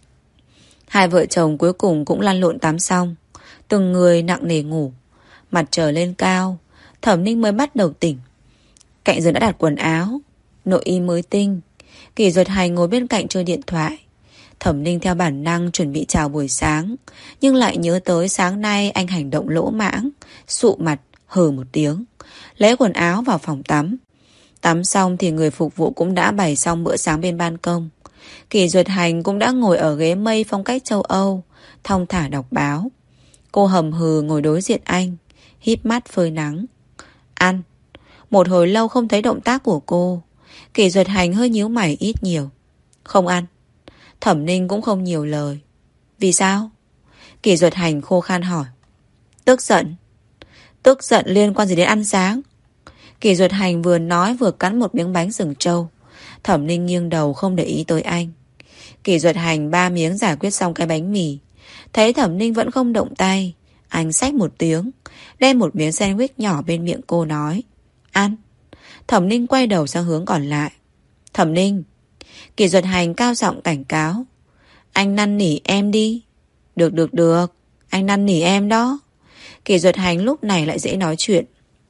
Hai vợ chồng cuối cùng cũng lăn lộn tắm xong. Từng người nặng nề ngủ. Mặt trời lên cao, Thẩm Ninh mới bắt đầu tỉnh. Cạnh giường đã đặt quần áo, nội y mới tinh. Kỳ Duật Hành ngồi bên cạnh chơi điện thoại. Thẩm Ninh theo bản năng chuẩn bị chào buổi sáng, nhưng lại nhớ tới sáng nay anh hành động lỗ mãng, sụ mặt, hừ một tiếng, lấy quần áo vào phòng tắm. Tắm xong thì người phục vụ cũng đã bày xong bữa sáng bên ban công. Kỳ Duật Hành cũng đã ngồi ở ghế mây phong cách châu Âu, thong thả đọc báo. Cô hầm hừ ngồi đối diện anh, híp mắt phơi nắng. Ăn. Một hồi lâu không thấy động tác của cô. Kỳ Duật Hành hơi nhíu mày ít nhiều. Không ăn. Thẩm Ninh cũng không nhiều lời. Vì sao? Kỳ Duật Hành khô khan hỏi. Tức giận. Tức giận liên quan gì đến ăn sáng? Kỳ Duật Hành vừa nói vừa cắn một miếng bánh sừng trâu. Thẩm Ninh nghiêng đầu không để ý tới anh. Kỳ Duật Hành 3 miếng giải quyết xong cái bánh mì. Thấy Thẩm Ninh vẫn không động tay, anh xách một tiếng, đem một miếng sandwich nhỏ bên miệng cô nói. Ăn. Thẩm Ninh quay đầu sang hướng còn lại. Thẩm Ninh. Kỳ Duật Hành cao giọng cảnh cáo. Anh năn nỉ em đi. Được. Anh năn nỉ em đó. Kỳ Duật Hành lúc này lại dễ nói chuyện.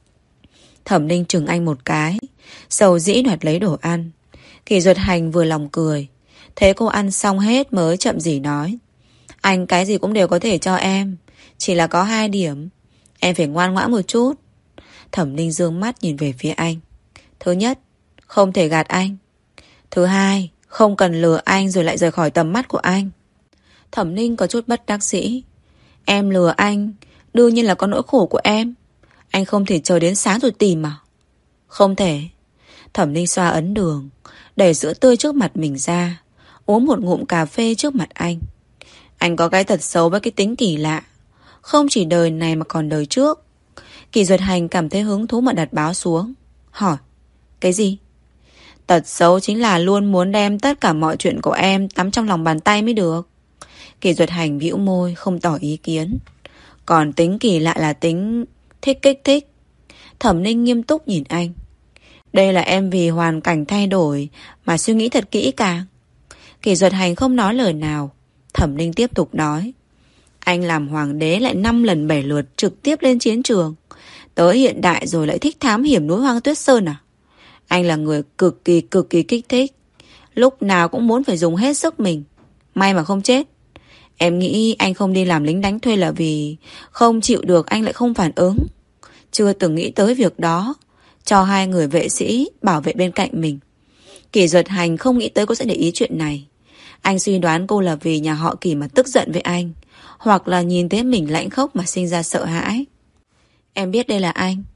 Thẩm Ninh chừng anh một cái, sầu dĩ đoạt lấy đồ ăn. Kỳ Duật Hành vừa lòng cười. Thế cô ăn xong hết mới chậm rỉ nói. Anh cái gì cũng đều có thể cho em, chỉ là có 2 điểm. Em phải ngoan ngoãn một chút. Thẩm Ninh dương mắt nhìn về phía anh. Thứ nhất, không thể gạt anh. Thứ hai, không cần lừa anh rồi lại rời khỏi tầm mắt của anh. Thẩm Ninh có chút bất đắc dĩ. Em lừa anh, đương nhiên là có nỗi khổ của em. Anh không thể chờ đến sáng rồi tìm à? Không thể. Thẩm Ninh xoa ấn đường, đẩy sữa tươi trước mặt mình ra, uống một ngụm cà phê trước mặt anh. Anh có cái thật xấu với cái tính kỳ lạ, không chỉ đời này mà còn đời trước. Kỳ Duật Hành cảm thấy hứng thú mà đặt báo xuống, hỏi. Cái gì? Tật xấu chính là luôn muốn đem tất cả mọi chuyện của em tắm trong lòng bàn tay mới được. Kỳ Duật Hành bĩu môi không tỏ ý kiến. Còn tính kỳ lạ là tính thích kích thích. Thẩm Ninh nghiêm túc nhìn anh. Đây là em vì hoàn cảnh thay đổi mà suy nghĩ thật kỹ càng. Kỳ Duật Hành không nói lời nào. Thẩm Ninh tiếp tục nói. Anh làm hoàng đế lại 5 lần 7 lượt trực tiếp lên chiến trường, tới hiện đại rồi lại thích thám hiểm núi hoang tuyết sơn à? Anh là người cực kỳ kích thích, lúc nào cũng muốn phải dùng hết sức mình. May mà không chết. Em nghĩ anh không đi làm lính đánh thuê là vì không chịu được anh lại không phản ứng. Chưa từng nghĩ tới việc đó, cho 2 người vệ sĩ bảo vệ bên cạnh mình. Kỳ Duật Hành không nghĩ tới cô sẽ để ý chuyện này. Anh suy đoán cô là vì nhà họ Kỳ mà tức giận với anh, hoặc là nhìn thấy mình lãnh khốc mà sinh ra sợ hãi. Em biết đây là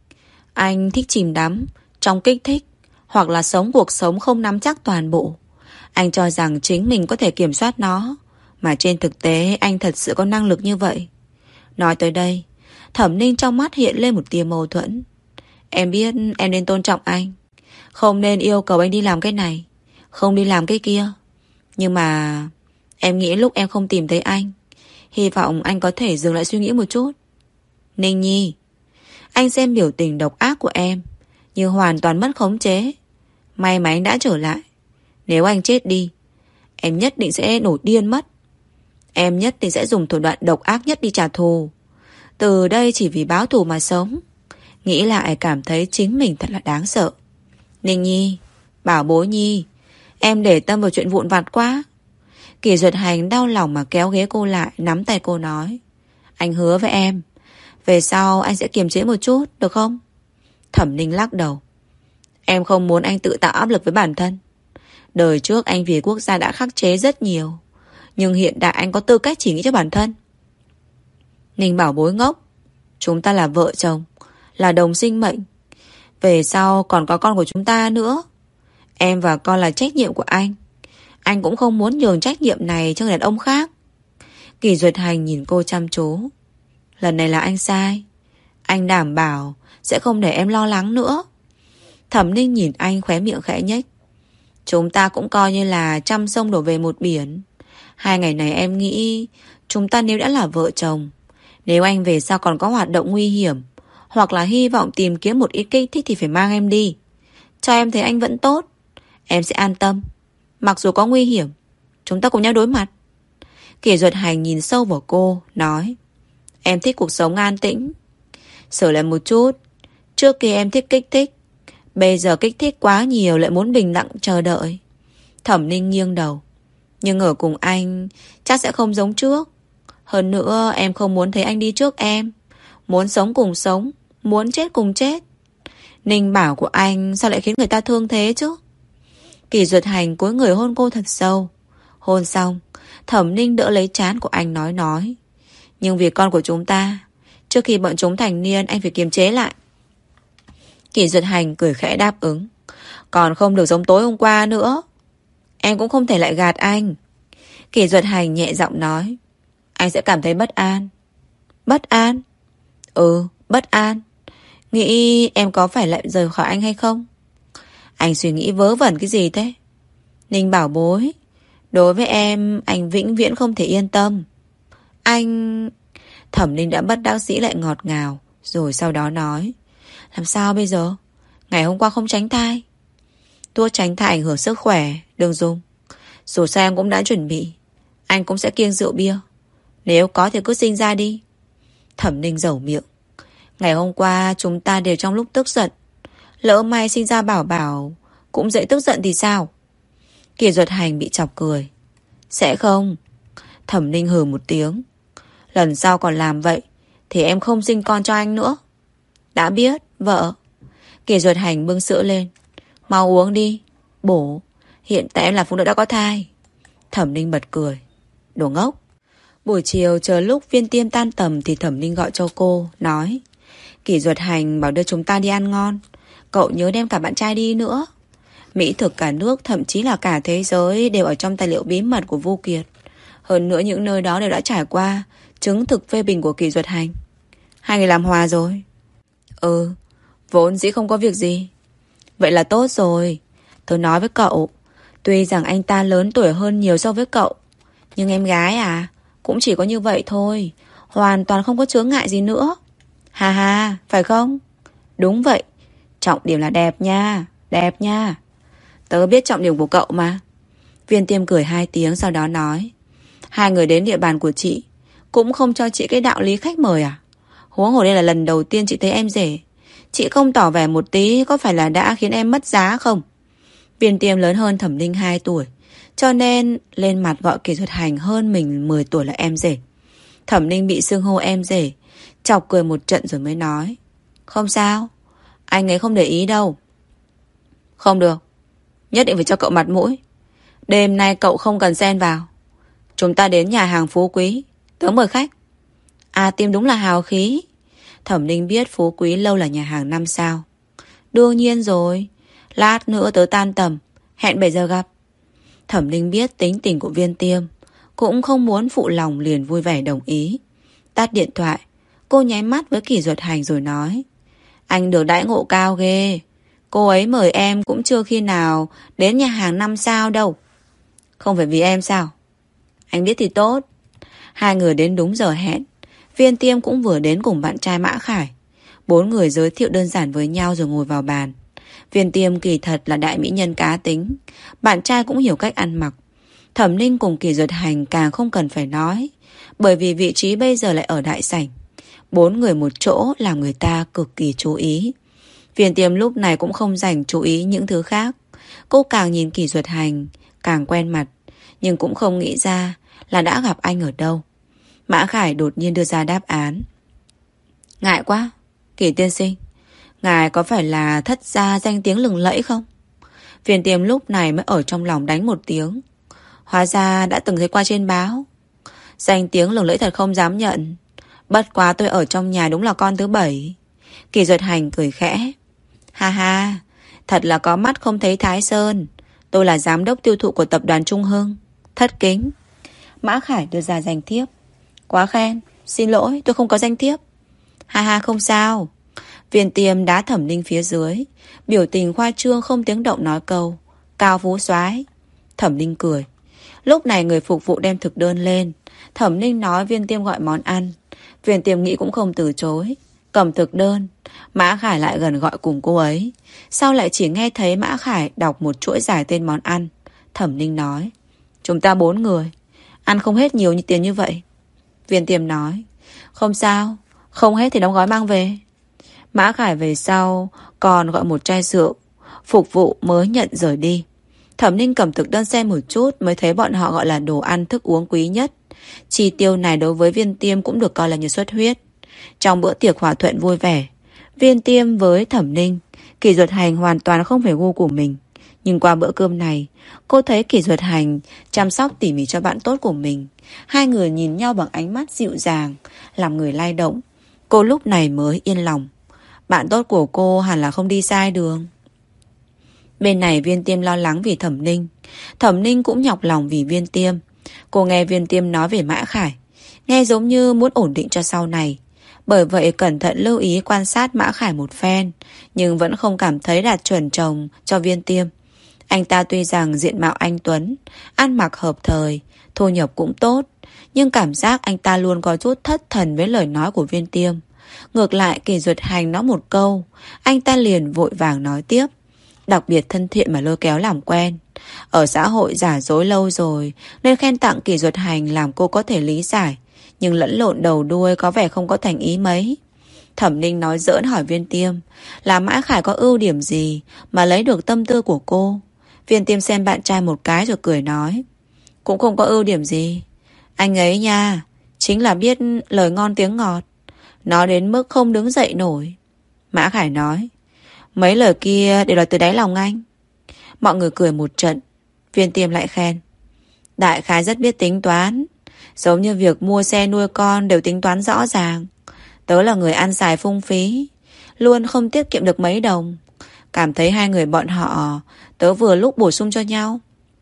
anh thích chìm đắm trong kích thích, hoặc là sống cuộc sống không nắm chắc toàn bộ. Anh cho rằng chính mình có thể kiểm soát nó, mà trên thực tế anh thật sự có năng lực như vậy. Nói tới đây, Thẩm Ninh trong mắt hiện lên một tia mâu thuẫn. Em biết em nên tôn trọng anh, Không nên yêu cầu anh đi làm cái này, không đi làm cái kia. Nhưng mà em nghĩ lúc em không tìm thấy anh, hy vọng anh có thể dừng lại suy nghĩ một chút. Ninh Nhi, anh xem biểu tình độc ác của em như hoàn toàn mất khống chế. May mà anh đã trở lại. Nếu anh chết đi, em nhất định sẽ nổi điên mất. Em nhất định sẽ dùng thủ đoạn độc ác nhất đi trả thù. Từ đây chỉ vì báo thù mà sống. Nghĩ lại cảm thấy chính mình thật là đáng sợ. Ninh Nhi, bảo bối Nhi, em để tâm vào chuyện vụn vặt quá. Kỷ Duyệt Hành đau lòng mà kéo ghế cô lại, nắm tay cô nói: anh hứa với em, về sau anh sẽ kiềm chế một chút, được không? Thẩm Ninh lắc đầu. Em không muốn anh tự tạo áp lực với bản thân. Đời trước anh vì quốc gia đã khắc chế rất nhiều, nhưng hiện tại anh có tư cách chỉ nghĩ cho bản thân. Ninh bảo bối ngốc, chúng ta là vợ chồng, là đồng sinh mệnh. Về sau còn có con của chúng ta nữa. Em và con là trách nhiệm của anh. Anh cũng không muốn nhường trách nhiệm này cho người đàn ông khác. Kỷ Duyệt Hành nhìn cô chăm chú. Lần này là anh sai. Anh đảm bảo sẽ không để em lo lắng nữa. Thẩm Ninh nhìn anh khóe miệng khẽ nhếch. Chúng ta cũng coi như là trăm sông đổ về một biển. 2 ngày này em nghĩ chúng ta nếu đã là vợ chồng, nếu anh về sau còn có hoạt động nguy hiểm hoặc là hy vọng tìm kiếm một ít kích thích thì phải mang em đi. Cho em thấy anh vẫn tốt, em sẽ an tâm. Mặc dù có nguy hiểm, chúng ta cùng nhau đối mặt. Kỷ Duyệt Hành nhìn sâu vào cô, nói: em thích cuộc sống an tĩnh. Sửa lại một chút, trước kia em thích kích thích, bây giờ kích thích quá nhiều lại muốn bình lặng chờ đợi. Thẩm Ninh nghiêng đầu. Nhưng ở cùng anh chắc sẽ không giống trước. Hơn nữa em không muốn thấy anh đi trước em. Muốn sống cùng sống, muốn chết cùng chết. Ninh bảo của anh sao lại khiến người ta thương thế chứ? Kỷ Duyệt Hành cúi người hôn cô thật sâu. Hôn xong, Thẩm Ninh đỡ lấy trán của anh nói: nhưng vì con của chúng ta, trước khi bọn chúng thành niên anh phải kiềm chế lại. Kỷ Duyệt Hành cười khẽ đáp ứng. Còn không được giống tối hôm qua nữa. Em cũng không thể lại gạt anh. Kỷ Duyệt Hành nhẹ giọng nói: anh sẽ cảm thấy bất an. Bất an? Ừ, bất an. Nghĩ em có phải lại rời khỏi anh hay không? Anh suy nghĩ vớ vẩn cái gì thế? Ninh bảo bối, đối với em anh vĩnh viễn không thể yên tâm. Anh... Thẩm Ninh đã bất đắc dĩ lại ngọt ngào, rồi sau đó nói: làm sao bây giờ? Ngày hôm qua không tránh thai. Thuốc tránh thai ảnh hưởng sức khỏe, đừng dùng. Dù sao em cũng đã chuẩn bị. Anh cũng sẽ kiêng rượu bia. Nếu có thì cứ sinh ra đi. Thẩm Ninh dẩu miệng. Ngày hôm qua chúng ta đều trong lúc tức giận. Lỡ may sinh ra bảo bảo cũng dễ tức giận thì sao? Kỷ Duyệt Hành bị chọc cười. Sẽ không. Thẩm Ninh hừ một tiếng. Lần sau còn làm vậy thì em không sinh con cho anh nữa. Đã biết, vợ. Kỷ Duyệt Hành bưng sữa lên. Mau uống đi, bổ. Hiện tại em là phụ nữ đã có thai. Thẩm Ninh bật cười. Đồ ngốc. Buổi chiều chờ lúc Viên Tiêm tan tầm thì Thẩm Ninh gọi cho cô, nói: Kỷ Duyệt Hành bảo đưa chúng ta đi ăn ngon. Cậu nhớ đem cả bạn trai đi nữa. Mỹ thực cả nước, thậm chí là cả thế giới đều ở trong tài liệu bí mật của Vu Kiệt. Hơn nữa những nơi đó đều đã trải qua chứng thực phê bình của Kỷ Duyệt Hành. 2 người làm hòa rồi. Ừ, vốn dĩ không có việc gì. Vậy là tốt rồi. Tớ nói với cậu, tuy rằng anh ta lớn tuổi hơn nhiều so với cậu, nhưng em gái à, cũng chỉ có như vậy thôi. Hoàn toàn không có chướng ngại gì nữa. Ha ha, phải không? Đúng vậy. Trọng điểm là đẹp nha. Đẹp nha. Tớ biết trọng điểm của cậu mà. Viên Tiêm cười 2 tiếng sau đó nói: 2 người đến địa bàn của chị cũng không cho chị cái đạo lý khách mời à? Huống hồ đây là lần đầu tiên chị thấy em rể. Chị không tỏ vẻ một tí có phải là đã khiến em mất giá không? Viên Tiêm lớn hơn Thẩm Ninh 2 tuổi, cho nên lên mặt gọi Kỷ Duyệt Hành hơn mình 10 tuổi là em rể. Thẩm Ninh bị xưng hô em rể, chọc cười một trận rồi mới nói: không sao, anh ấy không để ý đâu. Không được, nhất định phải cho cậu mặt mũi. Đêm nay cậu không cần xen vào. Chúng ta đến nhà hàng Phú Quý, tớ mời khách. À, Tiêm đúng là hào khí. Thẩm Ninh biết Phú Quý lâu là nhà hàng 5 sao. Đương nhiên rồi. Lát nữa tớ tan tầm, hẹn 7 giờ gặp. Thẩm Ninh biết tính tình của Viên Tiêm, cũng không muốn phụ lòng liền vui vẻ đồng ý. Tắt điện thoại, cô nháy mắt với Kỷ Duyệt Hành rồi nói: anh được đãi ngộ cao ghê. Cô ấy mời em cũng chưa khi nào đến nhà hàng 5 sao đâu. Không phải vì em sao? Anh biết thì tốt. Hai người đến đúng giờ hẹn. Viên Tiêm cũng vừa đến cùng bạn trai Mã Khải. Bốn người giới thiệu đơn giản với nhau rồi ngồi vào bàn. Viên Tiêm kỳ thật là đại mỹ nhân cá tính. Bạn trai cũng hiểu cách ăn mặc. Thẩm Ninh cùng Kỷ Duật Hành càng không cần phải nói, bởi vì vị trí bây giờ lại ở đại sảnh. Bốn người một chỗ làm người ta cực kỳ chú ý. Viên Tiêm lúc này cũng không dành chú ý những thứ khác. Cô càng nhìn Kỷ Duật Hành càng quen mặt, nhưng cũng không nghĩ ra là đã gặp anh ở đâu. Mã Khải đột nhiên đưa ra đáp án. Ngại quá, Kỷ tiên sinh, ngài có phải là thất gia danh tiếng lừng lẫy không? Viên Tiêm lúc này mới ở trong lòng đánh một tiếng. Hóa ra đã từng thấy qua trên báo. Danh tiếng lừng lẫy thật không dám nhận. Bất quá tôi ở trong nhà đúng là con thứ 7. Kỷ Duật Hành cười khẽ. Ha ha, thật là có mắt không thấy Thái Sơn. Tôi là giám đốc tiêu thụ của tập đoàn Trung Hưng. Thất kính. Mã Khải đưa ra danh thiếp. Quá khen, xin lỗi tôi không có danh thiếp. Ha ha, không sao. Viên Tiêm đá Thẩm Ninh phía dưới, biểu tình khoa trương không tiếng động nói câu cao phú soái. Thẩm Ninh cười. Lúc này người phục vụ đem thực đơn lên. Thẩm Ninh nói Viên Tiêm gọi món ăn. Viên Tiêm nghĩ cũng không từ chối, cầm thực đơn. Mã Khải lại gần gọi cùng cô ấy. Sau lại chỉ nghe thấy Mã Khải đọc một chuỗi dài tên món ăn. Thẩm Ninh nói, chúng ta 4 người, ăn không hết nhiều như tiền như vậy. Viên Tiêm nói, không sao, không hết thì đóng gói mang về. Mã Khải về sau còn gọi một chai rượu. Phục vụ mới nhận rời đi. Thẩm Ninh cầm thực đơn xem một chút mới thấy bọn họ gọi là đồ ăn thức uống quý nhất. Chi tiêu này đối với Viên Tiêm cũng được coi là như xuất huyết. Trong bữa tiệc hòa thuận vui vẻ, Viên Tiêm với Thẩm Ninh, Kỷ Duật Hành hoàn toàn không phải gu của mình. Nhưng qua bữa cơm này, cô thấy Kỷ Duật Hành chăm sóc tỉ mỉ cho bạn tốt của mình. Hai người nhìn nhau bằng ánh mắt dịu dàng, làm người lay động. Cô lúc này mới yên lòng. Bạn tốt của cô hẳn là không đi sai đường. Bên này Viên Tiêm lo lắng vì Thẩm Ninh. Thẩm Ninh cũng nhọc lòng vì Viên Tiêm. Cô nghe Viên Tiêm nói về Mã Khải, nghe giống như muốn ổn định cho sau này. Bởi vậy cẩn thận lưu ý quan sát Mã Khải một phen, nhưng vẫn không cảm thấy đạt chuẩn chồng cho Viên Tiêm. Anh ta tuy rằng diện mạo anh tuấn, ăn mặc hợp thời, thu nhập cũng tốt, nhưng cảm giác anh ta luôn có chút thất thần với lời nói của Viên Tiêm. Ngược lại Kỷ Duật Hành nói một câu, anh ta liền vội vàng nói tiếp. Đặc biệt thân thiện mà lôi kéo làm quen. Ở xã hội giả dối lâu rồi nên khen tặng Kỷ Duật Hành làm cô có thể lý giải, nhưng lẫn lộn đầu đuôi có vẻ không có thành ý mấy. Thẩm Ninh nói giỡn hỏi Viên Tiêm là Mã Khải có ưu điểm gì mà lấy được tâm tư của cô. Viên Tiêm xem bạn trai một cái rồi cười nói, cũng không có ưu điểm gì. Anh ấy nha, chính là biết lời ngon tiếng ngọt, nói đến mức không đứng dậy nổi. Mã Khải nói, mấy lời kia đều là từ đáy lòng anh. Mọi người cười một trận. Viên Tiêm lại khen, đại khái rất biết tính toán, giống như việc mua xe nuôi con đều tính toán rõ ràng. Tớ là người ăn xài phung phí, luôn không tiết kiệm được mấy đồng. Cảm thấy hai người bọn họ tớ vừa lúc bổ sung cho nhau.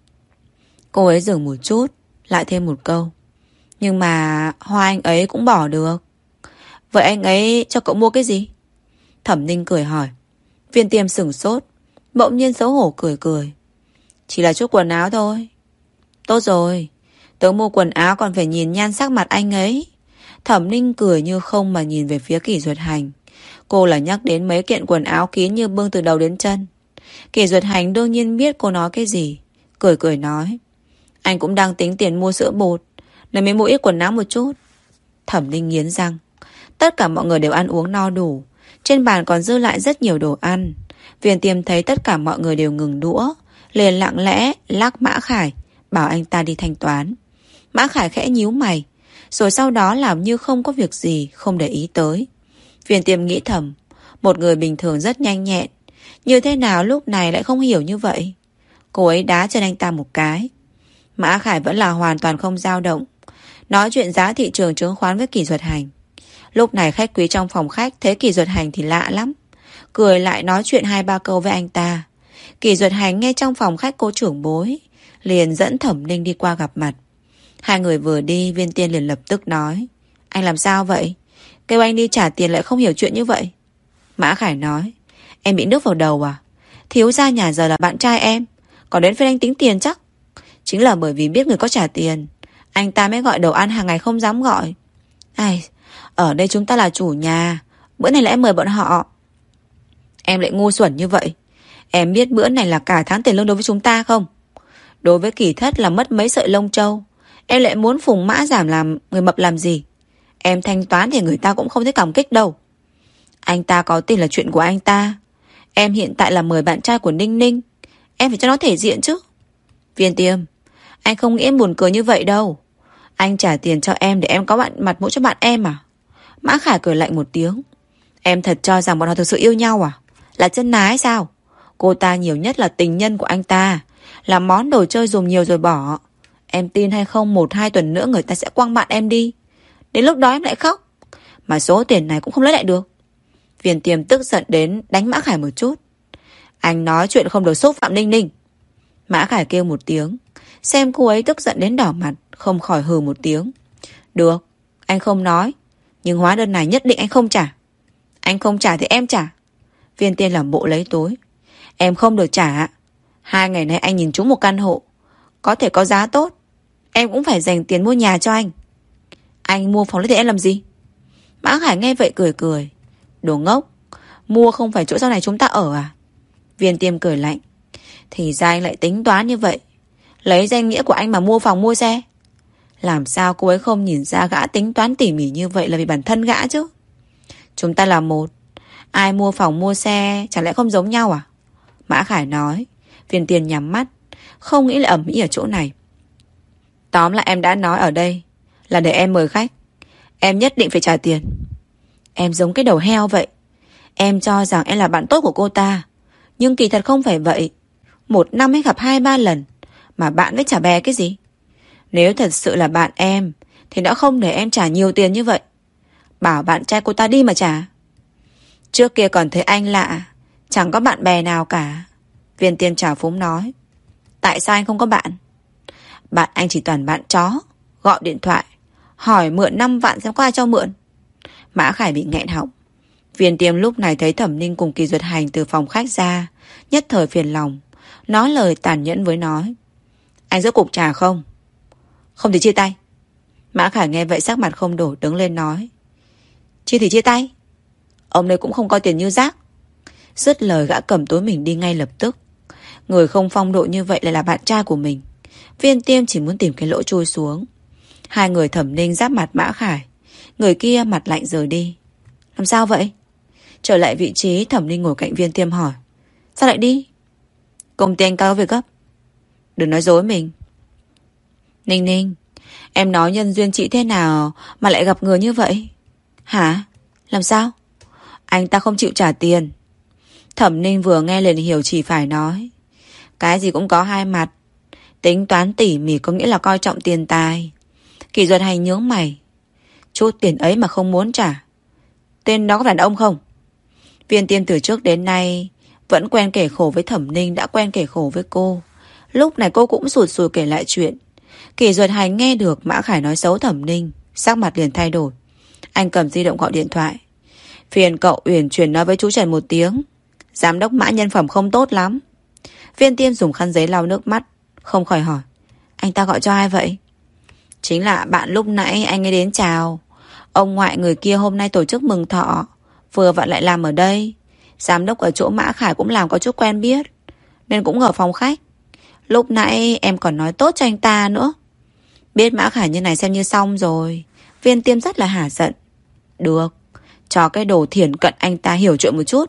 Cô ấy dừng một chút, lại thêm một câu, nhưng mà hoa anh ấy cũng bỏ được. Vậy anh ấy cho cậu mua cái gì? Thẩm Ninh cười hỏi. Viên Tiêm sửng sốt, bỗng nhiên xấu hổ cười cười. Chỉ là chút quần áo thôi. Tốt rồi, tớ mua quần áo còn phải nhìn nhan sắc mặt anh ấy. Thẩm Ninh cười như không mà nhìn về phía Kỷ Duật Hành. Cô là nhắc đến mấy kiện quần áo kín như bưng từ đầu đến chân. Kỷ Duật Hành đương nhiên biết cô nói cái gì. Cười cười nói, anh cũng đang tính tiền mua sữa bột nên mới mua ít quần áo một chút. Thẩm Ninh nghiến răng. Tất cả mọi người đều ăn uống no đủ. Trên bàn còn dư lại rất nhiều đồ ăn. Viên Tiêm thấy tất cả mọi người đều ngừng đũa, liền lặng lẽ lắc Mã Khải, bảo anh ta đi thanh toán. Mã Khải khẽ nhíu mày, rồi sau đó làm như không có việc gì, không để ý tới. Viên Tiêm nghĩ thầm, một người bình thường rất nhanh nhẹn, như thế nào lúc này lại không hiểu như vậy. Cô ấy đá chân anh ta một cái. Mã Khải vẫn là hoàn toàn không dao động, nói chuyện giá thị trường chứng khoán với Kỷ Duật Hành. Lúc này khách quý trong phòng khách thấy Kỷ Duật Hành thì lạ lắm, cười lại nói chuyện 2-3 câu với anh ta. Kỷ Duật Hành nghe trong phòng khách cô trưởng bối, liền dẫn Thẩm Ninh đi qua gặp mặt. Hai người vừa đi, Viên Tiên liền lập tức nói, anh làm sao vậy? Kêu anh đi trả tiền lại không hiểu chuyện như vậy. Mã Khải nói, em bị nước vào đầu à? Thiếu gia nhà giờ là bạn trai em, còn đến phiên anh tính tiền chắc. Chính là bởi vì biết người có trả tiền, anh ta mới gọi đồ ăn hàng ngày không dám gọi. Ai, ở đây chúng ta là chủ nhà, bữa này là em mời bọn họ. Em lại ngu xuẩn như vậy. Em biết bữa này là cả tháng tiền lương đối với chúng ta không? Đối với Kỳ Thất là mất mấy sợi lông trâu, em lại muốn phùng mã giảm làm người mập làm gì? Em thanh toán thì người ta cũng không thấy cảm kích đâu. Anh ta có tiền là chuyện của anh ta. Em hiện tại là mời bạn trai của Ninh Ninh, em phải cho nó thể diện chứ. Viên Tiêm, anh không nghĩ em buồn cười như vậy đâu. Anh trả tiền cho em để em có mặt mũi cho bạn em à? Mã Khải cười lạnh một tiếng. Em thật cho rằng bọn họ thực sự yêu nhau à? Là chân ái sao? Cô ta nhiều nhất là tình nhân của anh ta, là món đồ chơi dùng nhiều rồi bỏ. Em tin hay không, 1-2 tuần nữa người ta sẽ quăng bạn em đi. Đến lúc đó em lại khóc, mà số tiền này cũng không lấy lại được. Viên Tiêm tức giận đến đánh Mã Khải một chút. Anh nói chuyện không được xúc phạm Ninh Ninh. Mã Khải kêu một tiếng, xem cô ấy tức giận đến đỏ mặt, không khỏi hừ một tiếng. Được, anh không nói, nhưng hóa đơn này nhất định anh không trả. Anh không trả thì em trả. Viên Tiên làm bộ lấy tối. Em không được trả. 2 ngày nay anh nhìn trúng một căn hộ, có thể có giá tốt, em cũng phải dành tiền mua nhà cho anh. Anh mua phòng lấy thì em làm gì? Mã Khải nghe vậy cười cười. Đồ ngốc, mua không phải chỗ sau này chúng ta ở à? Viên Tiêm cười lạnh. Thì ra anh lại tính toán như vậy, lấy danh nghĩa của anh mà mua phòng mua xe. Làm sao cô ấy không nhìn ra gã tính toán tỉ mỉ như vậy là vì bản thân gã chứ? Chúng ta là một, ai mua phòng mua xe chẳng lẽ không giống nhau à? Mã Khải nói. Viên Tiên nhắm mắt, không nghĩ lại ầm ĩ ở chỗ này. Tóm lại em đã nói ở đây là để em mời khách, em nhất định phải trả tiền. Em giống cái đầu heo vậy. Em cho rằng em là bạn tốt của cô ta, nhưng kỳ thật không phải vậy. 1 năm mới gặp 2-3 lần mà bạn với trả bè cái gì? Nếu thật sự là bạn em thì đã không để em trả nhiều tiền như vậy. Bảo bạn trai cô ta đi mà trả. Trước kia còn thấy anh lạ, chẳng có bạn bè nào cả. Viên Tiên trào phúng nói. Tại sao anh không có bạn? Bạn anh chỉ toàn bạn chó, gọi điện thoại hỏi mượn 5 vạn xem có ai cho mượn. Mã Khải bị nghẹn họng. Viên Tiêm lúc này thấy Thẩm Ninh cùng Kỳ Duyệt Hành từ phòng khách ra, nhất thời phiền lòng, nói lời tàn nhẫn với nói. Anh rốt cục trả không? Không thì chia tay. Mã Khải nghe vậy sắc mặt không đổi, đứng lên nói. Chia thì chia tay. Ông đây cũng không coi tiền như rác. Dứt lời gã cầm túi mình đi ngay lập tức. Người không phong độ như vậy lại là bạn trai của mình. Viên Tiêm chỉ muốn tìm cái lỗ chui xuống. Hai người Thẩm Ninh giáp mặt Mã Khải. Người kia mặt lạnh rời đi. Làm sao vậy? Trở lại vị trí, Thẩm Ninh ngồi cạnh Viên Tiêm hỏi. Sao lại đi? Công ty anh cao việc gấp. Đừng nói dối mình. Ninh Ninh, em nói nhân duyên chị thế nào mà lại gặp người như vậy? Hả? Làm sao? Anh ta không chịu trả tiền. Thẩm Ninh vừa nghe liền hiểu chỉ phải nói. Cái gì cũng có hai mặt. Tính toán tỉ mỉ có nghĩa là coi trọng tiền tài. Kỳ Duyệt Hành nhướng mày. Chút tiền ấy mà không muốn trả. Tên đó có đàn ông không? Viên Tiêm từ trước đến nay vẫn quen kể khổ với Thẩm Ninh, đã quen kể khổ với cô. Lúc này cô cũng sụt sùi kể lại chuyện. Kỳ Duyệt Hành nghe được Mã Khải nói xấu Thẩm Ninh, sắc mặt liền thay đổi. Anh cầm di động gọi điện thoại. Phiền cậu uyển chuyển nói với chú Trần một tiếng, giám đốc Mã nhân phẩm không tốt lắm. Viên Tiêm dùng khăn giấy lau nước mắt, không khỏi hỏi. Anh ta gọi cho ai vậy? Chính là bạn lúc nãy anh ấy đến chào. Ông ngoại người kia hôm nay tổ chức mừng thọ, vừa vặn lại làm ở đây. Giám đốc ở chỗ Mã Khải cũng làm có chút quen biết, nên cũng ở phòng khách. Lúc nãy em còn nói tốt cho anh ta nữa. Biết Mã Khải như này xem như xong rồi. Viên Tiêm rất là hả giận. Được, cho cái đồ thiển cận anh ta hiểu chuyện một chút.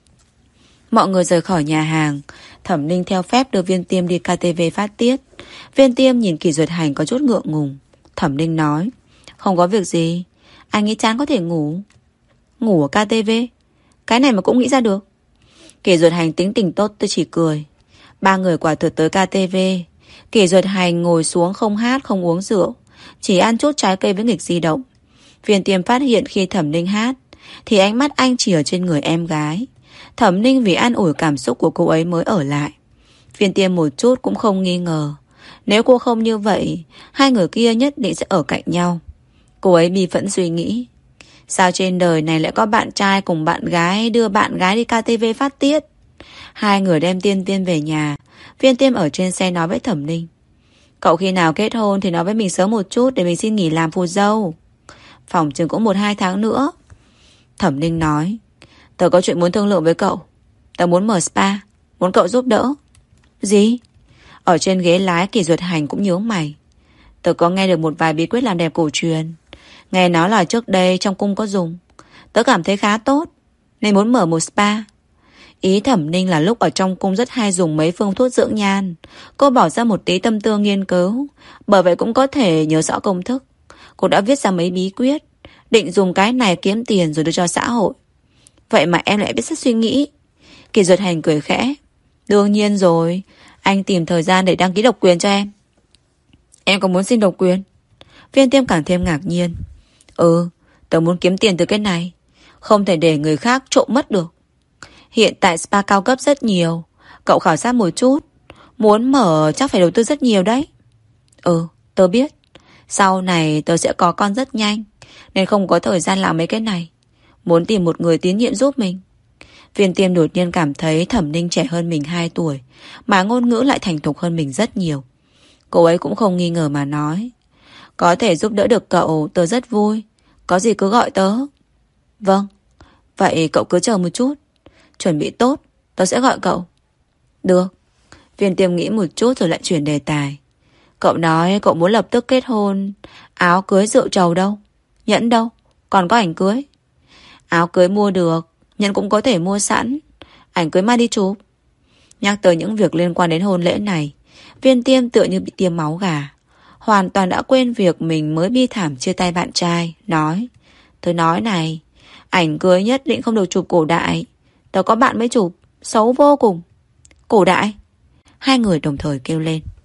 Mọi người rời khỏi nhà hàng. Thẩm Ninh theo phép đưa Viên Tiêm đi KTV phát tiết. Viên Tiêm nhìn Kỳ Duyệt Hành có chút ngượng ngùng. Thẩm Ninh nói. Không có việc gì, anh nghĩ chán có thể ngủ. Ngủ ở KTV? Cái này mà cũng nghĩ ra được. Kỳ Duyệt Hành tính tình tốt, tôi chỉ cười. 3 người quả thực tới KTV. Kỳ Duyệt Hành ngồi xuống không hát không uống rượu, chỉ ăn chút trái cây với nghịch di động. Viên Tiêm phát hiện khi Thẩm Ninh hát thì ánh mắt anh chỉ ở trên người em gái. Thẩm Ninh vì an ủi cảm xúc của cô ấy mới ở lại. Viên Tiêm một chút cũng không nghi ngờ. Nếu cô không như vậy, hai người kia nhất định sẽ ở cạnh nhau. Cô ấy bi phẫn suy nghĩ. Sao trên đời này lại có bạn trai cùng bạn gái đưa bạn gái đi KTV phát tiết? Hai người đem Tiên Tiên về nhà. Viên Tiêm ở trên xe nói với Thẩm Ninh: cậu khi nào kết hôn thì nói với mình sớm một chút, để mình xin nghỉ làm phù dâu. Phòng chừng cũng 1-2 tháng nữa. Thẩm Ninh nói: tớ có chuyện muốn thương lượng với cậu. Tớ muốn mở spa, muốn cậu giúp đỡ. Gì? Ở trên ghế lái Kỷ Duật Hành cũng nhướng mày. Tớ có nghe được một vài bí quyết làm đẹp cổ truyền. Nghe nói là trước đây trong cung có dùng. Tớ cảm thấy khá tốt, nên muốn mở một spa. Ý Thẩm Ninh là lúc ở trong cung rất hay dùng mấy phương thuốc dưỡng nhan. Cô bỏ ra một tí tâm tư nghiên cứu, bởi vậy cũng có thể nhớ rõ công thức. Cô đã viết ra mấy bí quyết, định dùng cái này kiếm tiền rồi đưa cho xã hội. Vậy mà em lại biết rất suy nghĩ. Kỷ Duật Hành cười khẽ. Đương nhiên rồi, anh tìm thời gian để đăng ký độc quyền cho em. Em có muốn xin độc quyền? Viên Tiêm càng thêm ngạc nhiên. Tớ muốn kiếm tiền từ cái này, không thể để người khác trộm mất được. Hiện tại spa cao cấp rất nhiều, cậu khảo sát một chút. Muốn mở chắc phải đầu tư rất nhiều đấy. Tớ biết. Sau này tớ sẽ có con rất nhanh, nên không có thời gian làm mấy cái này. Muốn tìm một người tín nhiệm giúp mình. Viên Tiêm đột nhiên cảm thấy Thẩm Ninh trẻ hơn mình 2 tuổi, mà ngôn ngữ lại thành thục hơn mình rất nhiều. Cô ấy cũng không nghi ngờ mà nói: có thể giúp đỡ được cậu, tớ rất vui. Có gì cứ gọi tớ. Vâng. Vậy cậu cứ chờ một chút, chuẩn bị tốt, tớ sẽ gọi cậu. Được. Viên Tiêm nghĩ một chút rồi lại chuyển đề tài. Cậu nói cậu muốn lập tức kết hôn. Áo cưới rượu trầu đâu? Nhẫn đâu? Còn có ảnh cưới? Áo cưới mua được, nhẫn cũng có thể mua sẵn. Ảnh cưới mang đi chụp. Nhắc tới những việc liên quan đến hôn lễ này, Viên Tiêm tựa như bị tiêm máu gà, hoàn toàn đã quên việc mình mới bi thảm chia tay bạn trai. Nói: tớ nói này, ảnh cưới nhất định không được chụp cổ đại. Tớ có bạn mới chụp, xấu vô cùng. Cổ đại? Hai người đồng thời kêu lên.